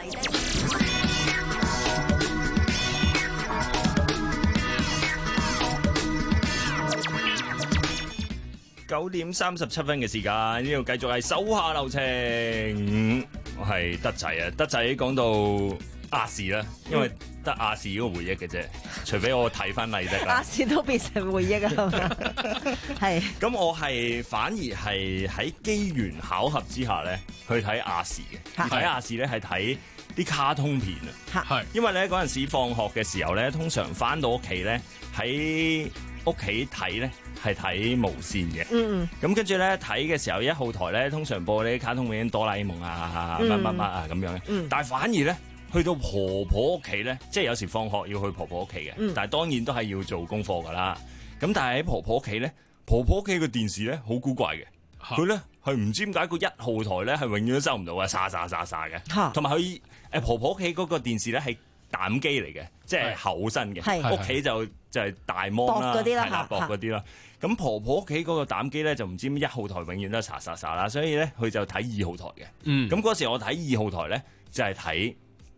九點三十七分嘅時間，呢度繼續係手下留情。我係德仔啊，德仔講到亞視啦，因為得亞視嗰個回憶嘅啫，除非我睇翻麗的啦。 亞視都變成回憶啊，係咪？係。 咁我係反而係喺機緣巧合之下咧，去睇亞視嘅。而睇亞視咧係睇啲卡通片啊。係。因為咧嗰陣時放學嘅時候咧，通常翻到屋企咧喺屋企睇咧係睇無線嘅。嗯嗯。咁跟住咧睇嘅時候，一號台咧通常播啲卡通片，哆啦 A 夢啊，乜乜乜啊咁樣嘅。嗯。但係反而咧，去到婆婆屋企咧，即係有時放學要去婆婆屋企嘅，嗯、但係當然都係要做功課㗎啦。咁但係喺婆婆屋企咧，婆婆屋企嘅電視咧好古怪嘅，佢咧係唔知點解個一號台咧係永遠都收唔到嘅，沙沙沙沙嘅。同埋佢誒婆婆屋企嗰個電視咧係膽機嚟嘅，即係厚身嘅。屋企就就係大芒啦，係啦，薄嗰啲啦。咁婆婆屋企嗰個膽機咧就唔知一號台永遠都係沙沙沙啦，所以咧佢就睇二號台嘅。嗯，咁嗰時我睇二號台咧就係睇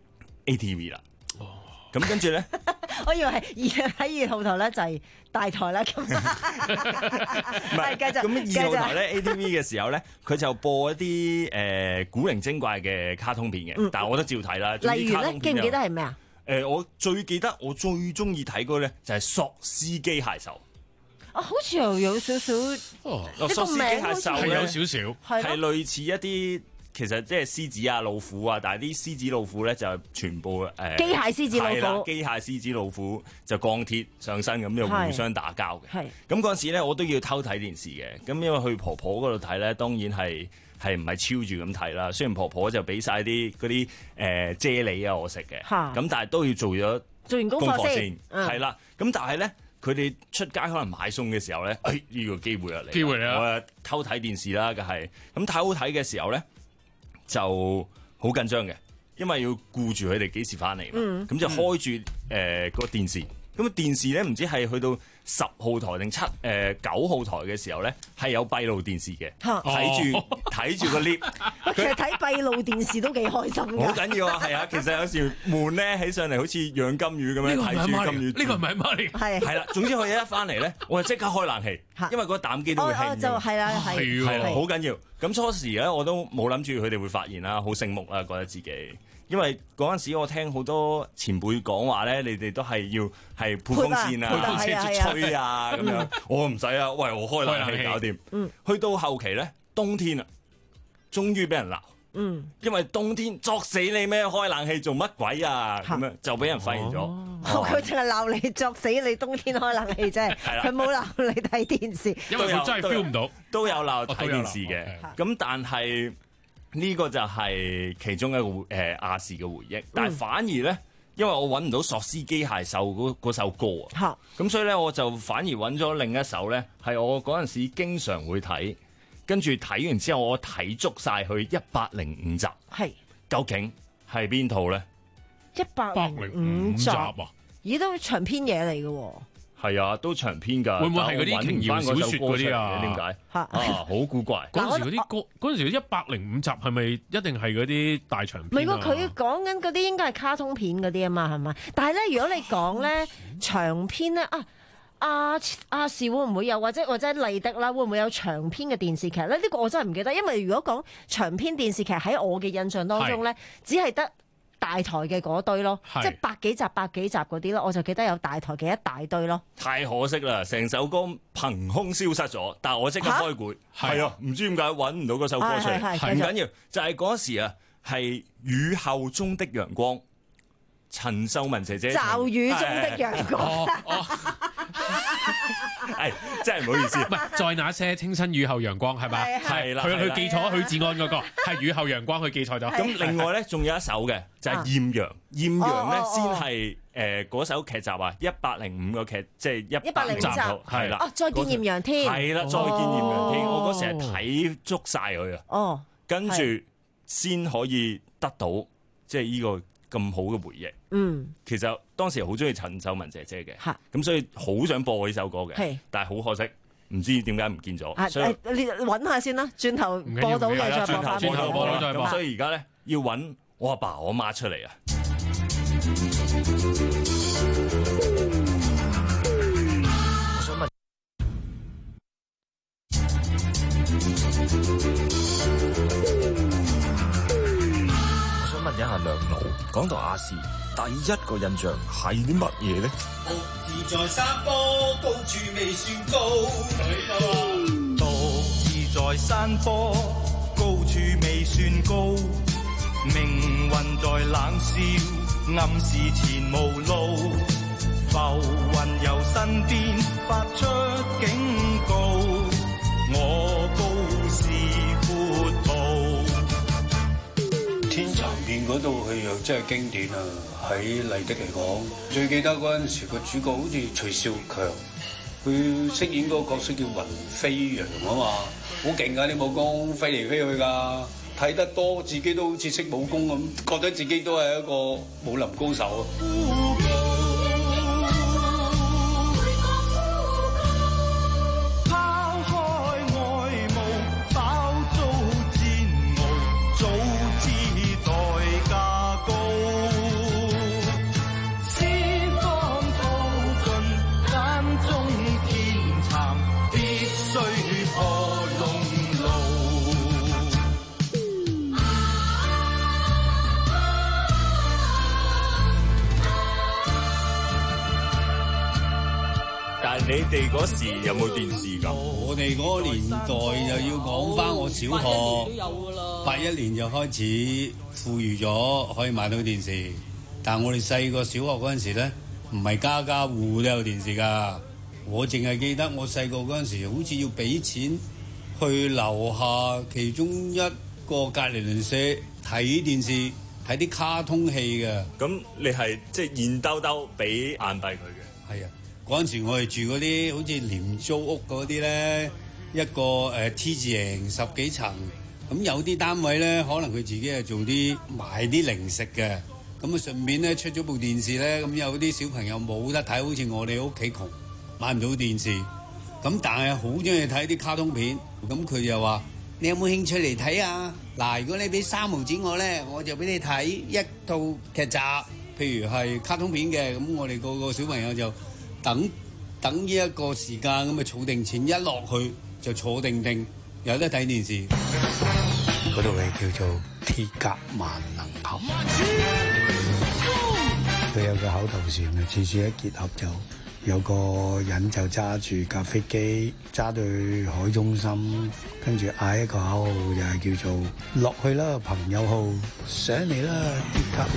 A T V 啦，咁跟住咧， 我以為係二喺二號台咧就係大台啦，咁唔係繼續。咁二號台咧 A T V 嘅時候咧，佢就播一啲誒、呃、古靈精怪嘅卡通片嘅，嗯、但係我都照睇啦。 例如咧，記唔記得係咩啊？ 誒、呃，我最記得我最中意睇嗰個咧就係索斯機械獸。 啊，好似又有少少， 哦，索斯機械獸有少少， 係類似一啲。其實即係獅子啊、老虎啊，但係啲獅子老虎咧就全部誒機械獅子老虎，係啦， 機械獅子老虎就鋼鐵上身咁，就互相打交嘅。係咁嗰陣時咧，我都要偷睇電視嘅。咁因為去婆婆嗰度睇咧，當然係係唔係超住咁睇啦。雖然婆婆就俾晒啲嗰啲誒啫喱啊我食嘅，咁但係都要做咗做完功課先， 係啦。咁但係咧，佢哋出街可能買餸嘅時候咧，誒呢個機會啊嚟， 機會嚟啊！ 我啊偷睇電視啦，梗係咁睇好睇嘅時候咧。就好緊張嘅，因為要顧住佢哋幾時翻嚟嘛，咁、嗯、就開住誒、呃嗰個電視，咁啊電視咧唔知係去到十號台定七誒九號台嘅時候咧，係有閉路電視嘅，睇住睇住個 lift。 其實睇閉路電視都幾開心㗎。 好緊要啊，係啊，其實有時悶咧起上嚟，好似養金魚咁樣睇住金魚。 呢個唔係媽嚟， 係係啦。總之佢一翻嚟咧，我就即刻開冷氣，因為嗰個膽機都會興。 就係啦，係係啦，好緊要。咁初時咧，我都冇諗住佢哋會發現啦，好醒目啦，覺得自己。因為嗰陣時我聽好多前輩講話咧，你哋都係要係撥風扇啊、撥風車吹啊咁樣，我唔使啊，喂，我開冷氣搞掂。嗯，去到後期咧，冬天啊，終於俾人鬧。嗯，因為冬天作死你咩？開冷氣做乜鬼啊？咁樣就俾人發現咗。 佢淨係鬧你作死你冬天開冷氣啫，佢冇鬧你睇電視。 因為佢真係 feel 唔到， 都有鬧睇電視嘅。咁但係。呢個就係其中一個誒亞視嘅回憶，嗯、但係反而咧，因為我揾唔到索斯機械獸嗰首歌啊，咁所以咧我就反而揾咗另一首咧，係我嗰陣時經常會睇，跟住睇完之後我睇足晒佢一百零五集，係究竟係邊套咧？ 一百零五集啊，咦都長篇嘢嚟嘅喎。 係啊，都長篇㗎。會唔會係嗰啲瓊瑤小説嗰啲啊？點解啊？好古怪！ 嗰陣時嗰啲歌，嗰陣時一百零五集係咪一定係嗰啲大長篇？ 唔係喎，佢講緊嗰啲應該係卡通片嗰啲啊嘛，係咪？但係咧，如果你講咧長篇咧啊，亞亞視會唔會有或者或者麗的啦，會唔會有長篇嘅電視劇咧？呢個我真係唔記得，因為如果講長篇電視劇喺我嘅印象當中咧，只係得大台嘅嗰堆咯，即係百幾集、百幾集嗰啲咯，我就記得有大台嘅一大堆咯。 太可惜啦，成首歌憑空消失咗，但係我即刻開會，係啊，唔知點解揾唔到嗰首歌出嚟，唔緊要，就係嗰時啊，係雨後中的陽光，陳秀雯姐姐， 驟雨中的陽光。 係真係唔好意思。 唔係在那些清新雨後陽光係咪？ 係啦， 佢佢記錯許志安嗰個係雨後陽光，佢記錯咗。 咁另外咧，仲有一首嘅就係《豔陽》，豔陽咧先係誒嗰首劇集啊，一百零五個劇，即係一百零集係啦。 哦，再見豔陽天。 係啦，再見豔陽天，我嗰時係睇足晒佢啊。哦，跟住先可以得到即係呢個咁好嘅回憶。嗯，其實當時好中意陳秀雯姐姐嘅，咁所以好想播呢首歌嘅，但係好可惜，唔知點解唔見咗。所以你揾下先啦，轉頭播到嘅再播翻。 轉頭播到再播。 咁所以而家咧要揾我阿爸我媽出嚟啊！ 我想問，我想問一下兩老，講到亞視，第一個印象係啲乜嘢咧？ 獨自在山坡，高處未算高。獨自在山坡，高處未算高。命運在冷笑，暗示前無路。浮雲由身邊發出警告，我高是闊步。 天蠶變嗰套戲又真係經典啊！喺麗的嚟講，最記得嗰陣時個主角好似徐少強，佢飾演嗰個角色叫雲飛揚啊嘛，好勁㗎啲武功，飛嚟飛去㗎。睇得多，自己都好似識武功咁，覺得自己都係一個武林高手。 你哋嗰時有冇電視㗎？ 我哋嗰個年代又要講翻我小學，八一年就開始富裕咗，可以買到電視。但我哋細個小學嗰陣時咧，唔係家家戶戶都有電視㗎。我淨係記得我細個嗰陣時，好似要俾錢去樓下其中一個隔離鄰舍睇電視，睇啲卡通戲嘅。 咁你係即係現兜兜俾硬幣佢嘅？ 係啊。嗰陣時我哋住嗰啲好似廉租屋嗰啲咧，一個誒 T 字形十幾層，咁有啲單位咧，可能佢自己係做啲賣啲零食嘅，咁啊順便咧出咗部電視咧，咁有啲小朋友冇得睇，好似我哋屋企窮買唔到電視，咁但係好中意睇啲卡通片，咁佢就話：你有冇興趣嚟睇啊？嗱，如果你俾三毫紙我咧，我就俾你睇一套劇集，譬如係卡通片嘅，咁我哋個個小朋友就等等呢一個時間咁啊，儲定錢一落去就坐定定，有得睇電視。 嗰套戲叫做《鐵甲萬能俠》，佢有個口頭禪啊，次次一結合就有個人就揸住架飛機揸到去海中心，跟住嗌一個口號就係叫做落去啦，朋友號上嚟啦，鐵甲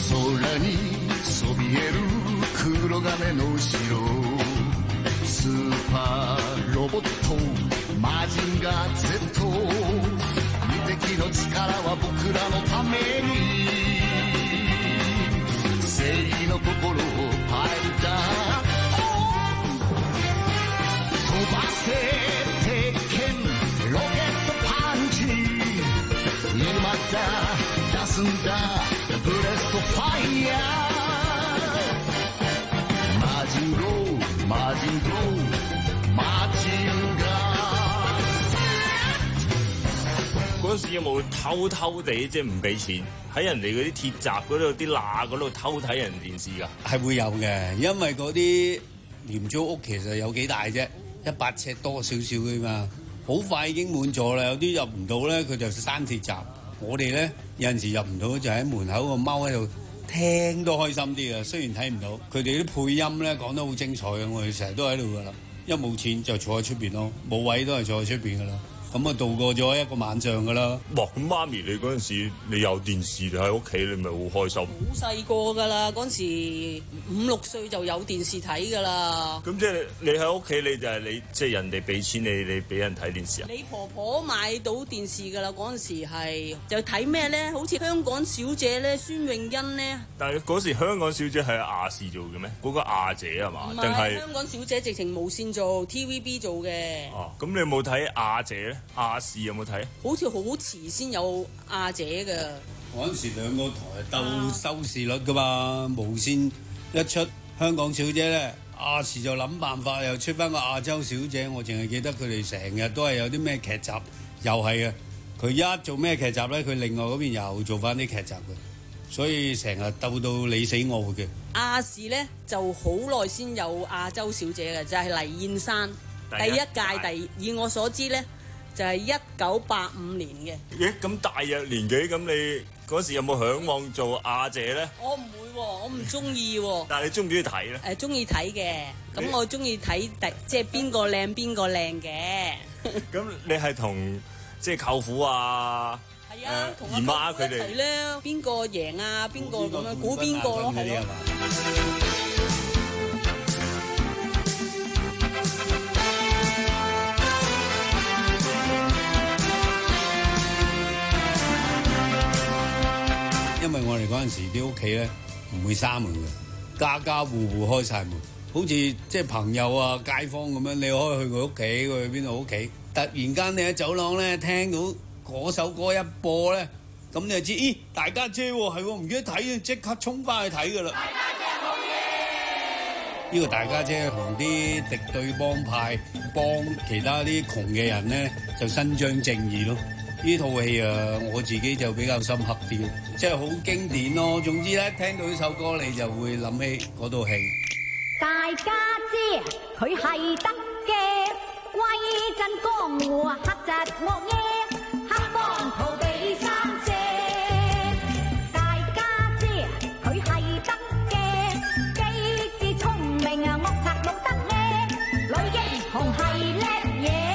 人。黒金の城スーパーロボットマジンガー Z 無敵の力は僕らのために正義の心をパイルダー飛ばせ鉄拳ロケットパンチ今だ出すんだブレストファイヤーマジンゴーマジンガー嗰時有冇偷偷地即係唔俾錢喺人哋嗰啲鐵閘嗰度啲罅嗰度偷睇人電視㗎？ 係會有嘅，因為嗰啲廉租屋其實有幾大啫，一百尺多少少㗎嘛，好快已經滿咗啦。有啲入唔到咧，佢就閂鐵閘。我哋咧有陣時入唔到，就喺門口個踎喺度。聽都開心啲啊！雖然睇唔到，佢哋啲配音咧講得好精彩嘅，我哋成日都喺度噶啦。一冇錢就坐喺出邊咯，冇位都係坐喺出邊噶啦。 咁啊度過咗一個晚上噶啦。 哇！咁媽咪你嗰陣時你有電視你喺屋企，你咪好開心。 好細個噶啦，嗰陣時五六歲就有電視睇噶啦。 咁即係你喺屋企，你就係你即係人哋俾錢你，你俾人睇電視啊？ 你婆婆買到電視噶啦，嗰陣時係就睇咩咧？好似香港小姐咧，孫詠欣咧。 但係嗰時香港小姐係亞視做嘅咩？嗰、嗰個亞姐係嘛？定係香港小姐直情無線做 T V B 做嘅。 哦，咁你有冇睇亞姐咧？亞視有冇睇？ 好似好遲先有亞姐嘅。 嗰陣時兩個台鬥收視率噶嘛，無線一出香港小姐咧，亞視就諗辦法又出翻個亞洲小姐。我淨係記得佢哋成日都係有啲咩劇集，又係嘅。佢一做咩劇集咧，佢另外嗰邊又做翻啲劇集嘅，所以成日鬥到你死我活嘅。 亞視咧就好耐先有亞洲小姐嘅，就係、是、黎燕珊第一屆第，以我所知咧就係一九八五年嘅。 咦？咁大約年紀，咁你嗰時有冇嚮望做亞姐咧？ 我唔會喎，我唔中意喎。 但係你中唔中意睇咧？ 誒，中意睇嘅。咁我中意睇第即係邊個靚邊個靚嘅。 咁你係同即係舅父啊？ 係啊，同姨媽佢哋一齊咧，邊個贏啊？邊個咁樣估邊個咯？係咯。 因為我哋嗰陣時啲屋企咧唔會閂門嘅，家家戶戶開晒門，好似即係朋友啊、街坊咁樣，你可以去佢屋企，去邊度屋企。突然間你喺走廊咧聽到嗰首歌一播咧，咁你就知，咦，大家姐喎，係喎，唔記得睇，即刻衝翻去睇噶啦！大家姐好嘢！呢個大家姐同啲敵對幫派幫其他啲窮嘅人咧，就伸張正義咯。呢套戲啊，我自己就比較深刻啲，即係好經典咯。總之咧，聽到呢首歌你就會諗起嗰套戲。 大家姐佢係得嘅，威震江湖，黑澤惡耶，黑幫逃避三姐。大家姐佢係得嘅，機智聰明啊，惡賊老得咧，女英雄係叻嘢。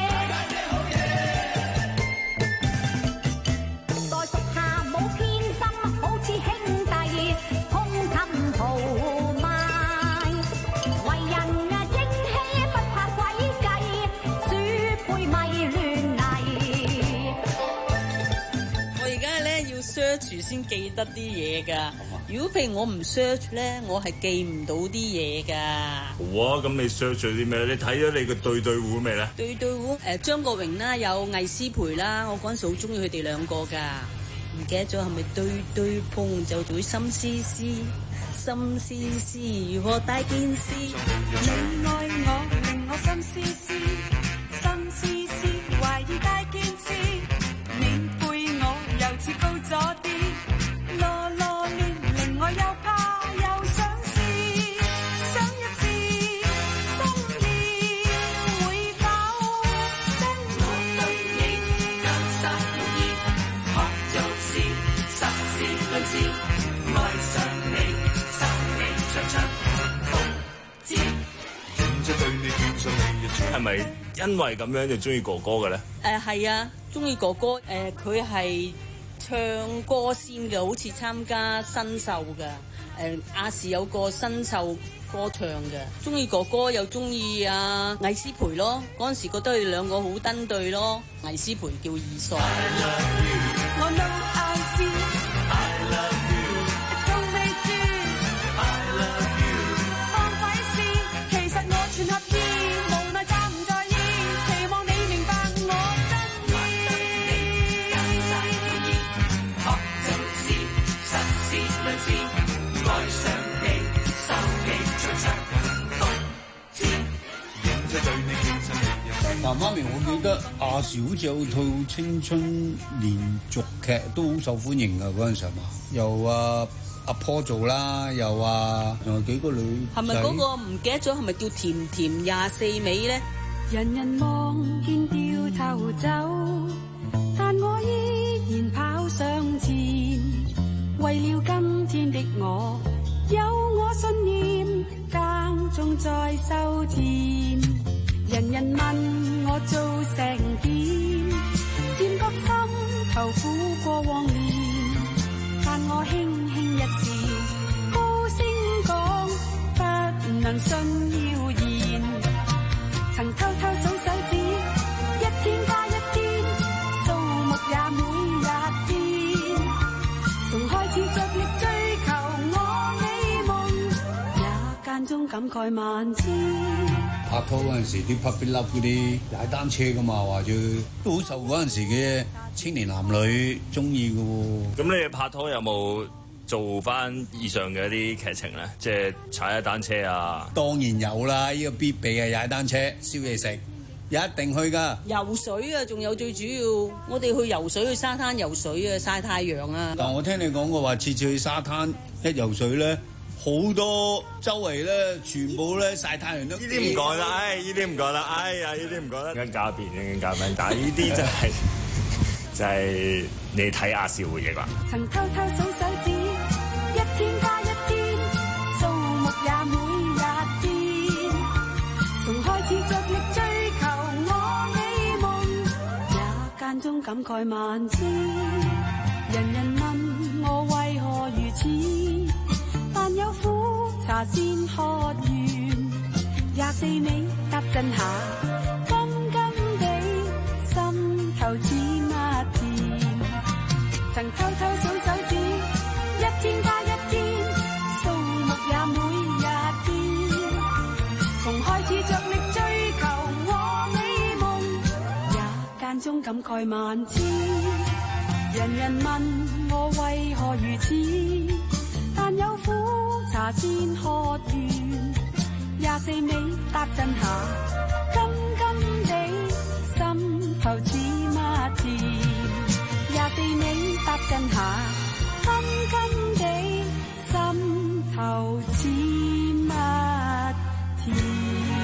search 先記得啲嘢㗎，如果譬如我唔 search 咧，我係記唔到啲嘢㗎。 好啊，咁你 search 咗啲咩？你睇咗你個對對胡未咧？ 對對胡誒張國榮啦，有魏思培啦，我嗰陣時好中意佢哋兩個㗎。唔記得咗係咪對對碰就會心思思，心思思如何大件事？ 你愛我令我心思思，心思思懷疑大件事。你配我又似高咗啲，囉囉攣令我又怕又想試，想一試，心意會否真意？我對你更深意，學做事，實事論事，愛上你，心理長長風知。認真對你叫上你一場， 係咪因為咁樣就中意哥哥嘅咧？ 誒係啊，中意哥哥誒，佢係唱歌先嘅，好似參加新秀嘅。誒亞視有個新秀歌唱嘅，中意哥哥又中意阿魏思培咯。嗰陣時覺得佢哋兩個好登對咯。魏思培叫二嫂。 我 know I see I love you， 仲未住 I love you， 放鬼事，其實我全合意，無奈暫唔在意，期望你明白我真意。學做事，實事論事，愛上你，心理長長風知。認真對你傾心你。 嗱，媽咪，我記得亞視好似有套青春連續劇都好受歡迎㗎，嗰陣時係嘛？由阿阿婆做啦，又話仲有幾個女仔。 係咪嗰個唔記得咗？係咪叫甜甜廿四味咧？ 人人望見掉頭走，但我依然跑上前，為了今天的我，有我信念，耕種在收田。人人問我做成點？ 求苦過往年，但我輕輕一笑，高聲講不能信謠言，曾偷偷數手指，一天加一天，數目也每日變，從開始着力追求我美夢，也間中感慨萬千。 拍拖嗰陣時啲 puppy love 嗰啲踩單車噶嘛，話住都好受嗰陣時嘅青年男女中意嘅喎。 咁你哋拍拖有冇做翻以上嘅一啲劇情咧？即係踩下單車啊？ 當然有啦，呢個必備嘅踩單車、燒嘢食，一定去㗎。 游水啊，仲有最主要，我哋去游水去沙灘游水啊，曬太陽啊。 但我聽你講過話，次次去沙灘一游水咧，好多周圍咧，全部咧曬太陽都。呢啲唔講啦，唉，呢啲唔講啦，哎呀，呢啲唔講得。跟加邊，跟加邊，但係呢啲真係就係你睇亞視回憶啦。 曾偷偷數手指，一天加一天，數目也每日變，從開始着力追求我美夢，也間中感慨萬千。人人問我為何如此，但有苦茶先喝完，廿四味搭陣下，甘甘地心頭似蜜甜。曾偷偷數手指，一天加一天，數目也每日變，從開始着力追求我美夢，也間中感慨萬千。人人問我為何如此，但有苦茶先喝完，廿四味搭陣下，甘甘地心頭似蜜甜。廿四味搭陣下，甘甘地心頭似蜜甜。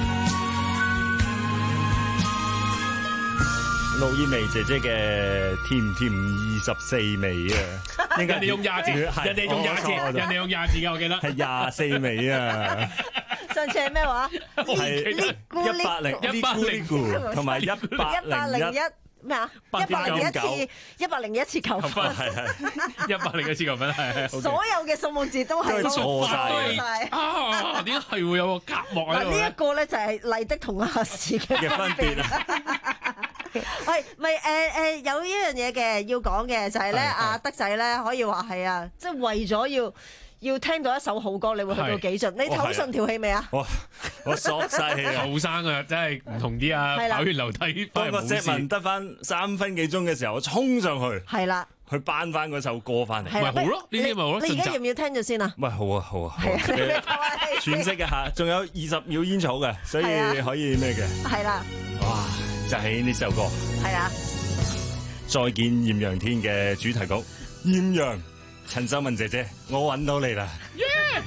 盧燕薇姐姐嘅甜甜二十四味啊！ 人哋用廿字，人哋用廿字，人哋用廿字嘅，我記得係廿四味啊！ 上次係咩話？ 係一百零一百零同埋一百零一咩啊？一百零一次，一百零一次求婚， 係係一百零一次求婚，係所有嘅數目字都係錯晒啊！點解係會有個隔膜喺度咧？ 呢一個咧就係麗的同亞視嘅分別啊！ 喂，咪誒誒有呢樣嘢嘅要講嘅就係咧，阿德仔咧可以話係啊，即係為咗要要聽到一首好歌，你會去到幾盡？你唞順條氣未啊？ 我我索晒氣啊！ 後生啊，真係唔同啲啊！跑完樓梯， 當個謝文得翻三分幾鐘嘅時候，我衝上去， 係啦， 去頒翻嗰首歌翻嚟， 咪好咯？呢啲咪好咯？ 你而家要唔要聽咗先啊？ 喂，好啊，好啊，好啊！喘息一下，仲有二十秒煙草嘅，所以可以咩嘅？ 係啦， 哇！就係呢首歌， 係啊！ 再見豔陽天嘅主題曲《豔陽》，陳秀雯姐姐，我揾到你啦！ Yeah!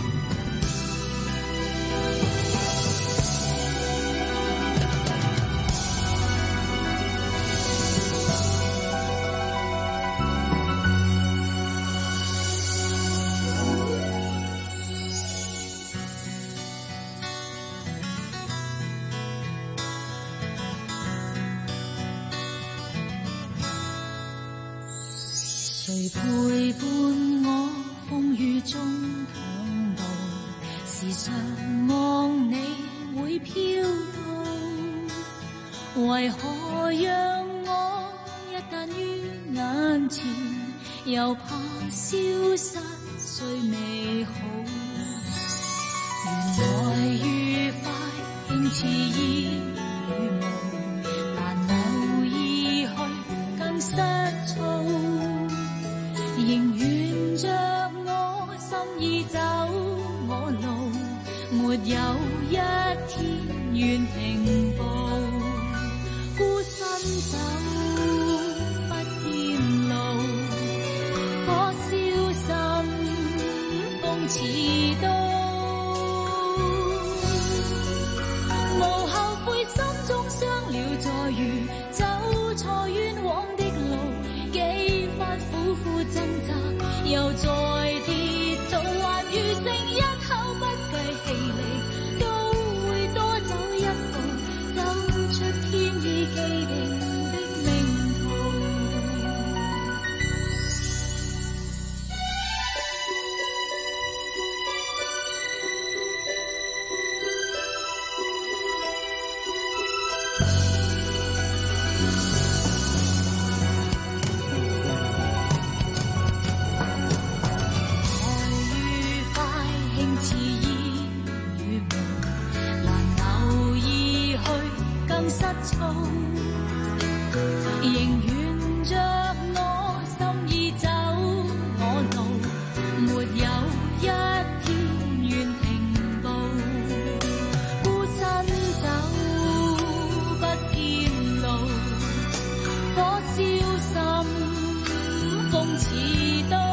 誰陪伴我風雨中同渡？時常望你會飄到，為何讓我一旦於眼前，又怕消失最美好？原來愉快竟似煙與霧，但偶爾去更失措。仍沿着我心意走我路，沒有一天願停步，孤身走不厭路，可小心風似刀，無後悔心中傷了再遇，走錯冤枉的路，幾番苦苦掙扎，又再跌倒，還餘剩一口不計氣力，都會多走一步，走出天意既定的命途。 失措，仍沿着我心意走我路，沒有一天願停步，孤身走不見路，火燒心，風似刀。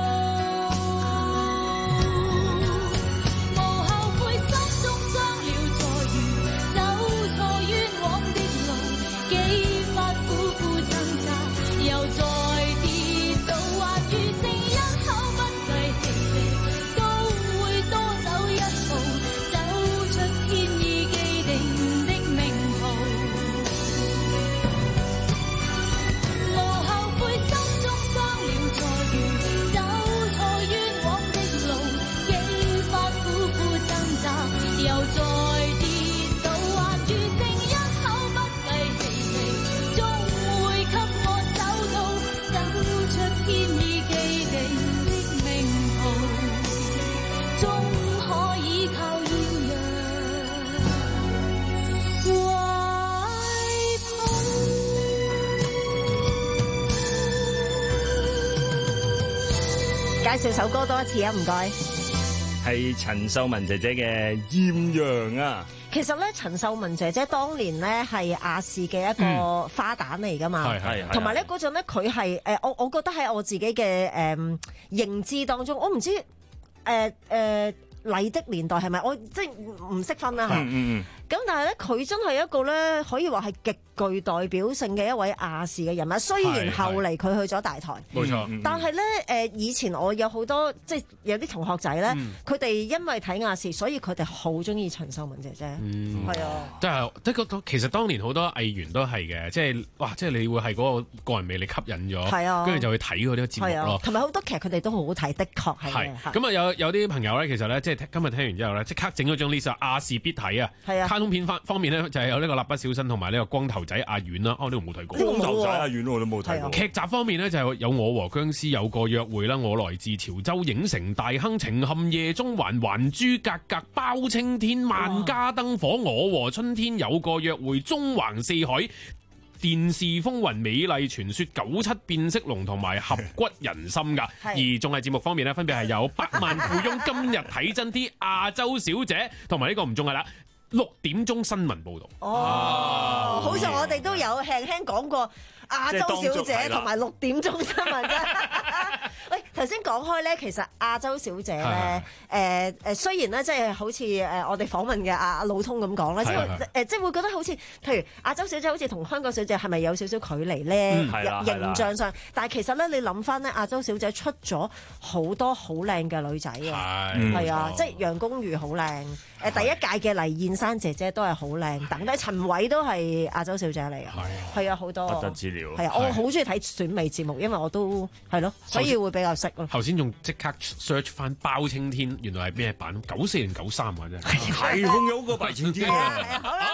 介紹首歌多一次啊，唔該。 係陳秀雯姐姐嘅《豔陽》啊。 其實咧，陳秀雯姐姐當年咧係亞視嘅一個花旦嚟㗎嘛， 係係同埋咧嗰陣咧佢係誒我我覺得喺我自己嘅誒、呃、認知當中，我唔知誒誒。呃呃麗的年代係咪？我即係唔識分啦嚇。咁、嗯嗯、但係咧，佢真係一個咧，可以話係極具代表性嘅一位亞視嘅人物。雖然後嚟佢去咗大台，冇錯。嗯、但係咧，誒以前我有好多即係有啲同學仔咧，佢哋、嗯、因為睇亞視，所以佢哋好中意陳秀雯姐姐。嗯，係啊。即係即係其實當年好多藝員都係嘅，即係哇，即係你會係嗰個個人魅力吸引咗，係啊，跟住就去睇嗰啲節目咯。同埋好多劇佢哋都好好睇，的確係。係。咁啊有有啲朋友咧，其實咧即係今日聽完之後咧，即刻整咗張 list 亞視必睇啊！係啊，卡通片方方面咧就係有呢個蠟筆小新同埋呢個光頭仔阿遠啦。哦，呢個冇睇過。 光頭仔阿遠我都冇睇過。 劇集方面咧就係有我和僵屍有個約會啦，我來自潮州影城大亨情陷夜中環還珠格格包青天萬家燈火，我和春天有個約會中橫四海。電視風雲、美麗傳說、九七變色龍同埋合骨人心噶，而綜藝節目方面咧，分別係有百萬富翁、今日睇真啲、亞洲小姐同埋呢個唔中嘅啦，六點鐘新聞報導。哦， 好似我哋都有輕輕講過亞洲小姐同埋六點鐘新聞啫。喂，頭先講開咧，其實亞洲小姐咧，誒誒，雖然咧，即係好似誒我哋訪問嘅阿阿老通咁講啦，即係誒，即係會覺得好似，譬如亞洲小姐好似同香港小姐係咪有少少距離咧？嗯、形象上，但係其實咧，你諗翻咧，亞洲小姐出咗好多好靚嘅女仔啊，係啊，即係楊恭如好靚，誒第一屆嘅黎燕珊姐姐都係好靚，等低陳偉都係亞洲小姐嚟啊，係啊，好多不得之了， 係啊，我好中意睇選美節目，因為我都係咯，所以會比較識咯。 頭先仲即刻 search 翻包青天，原來係咩版？九四定九三啊，真係係仲有個包青天啊！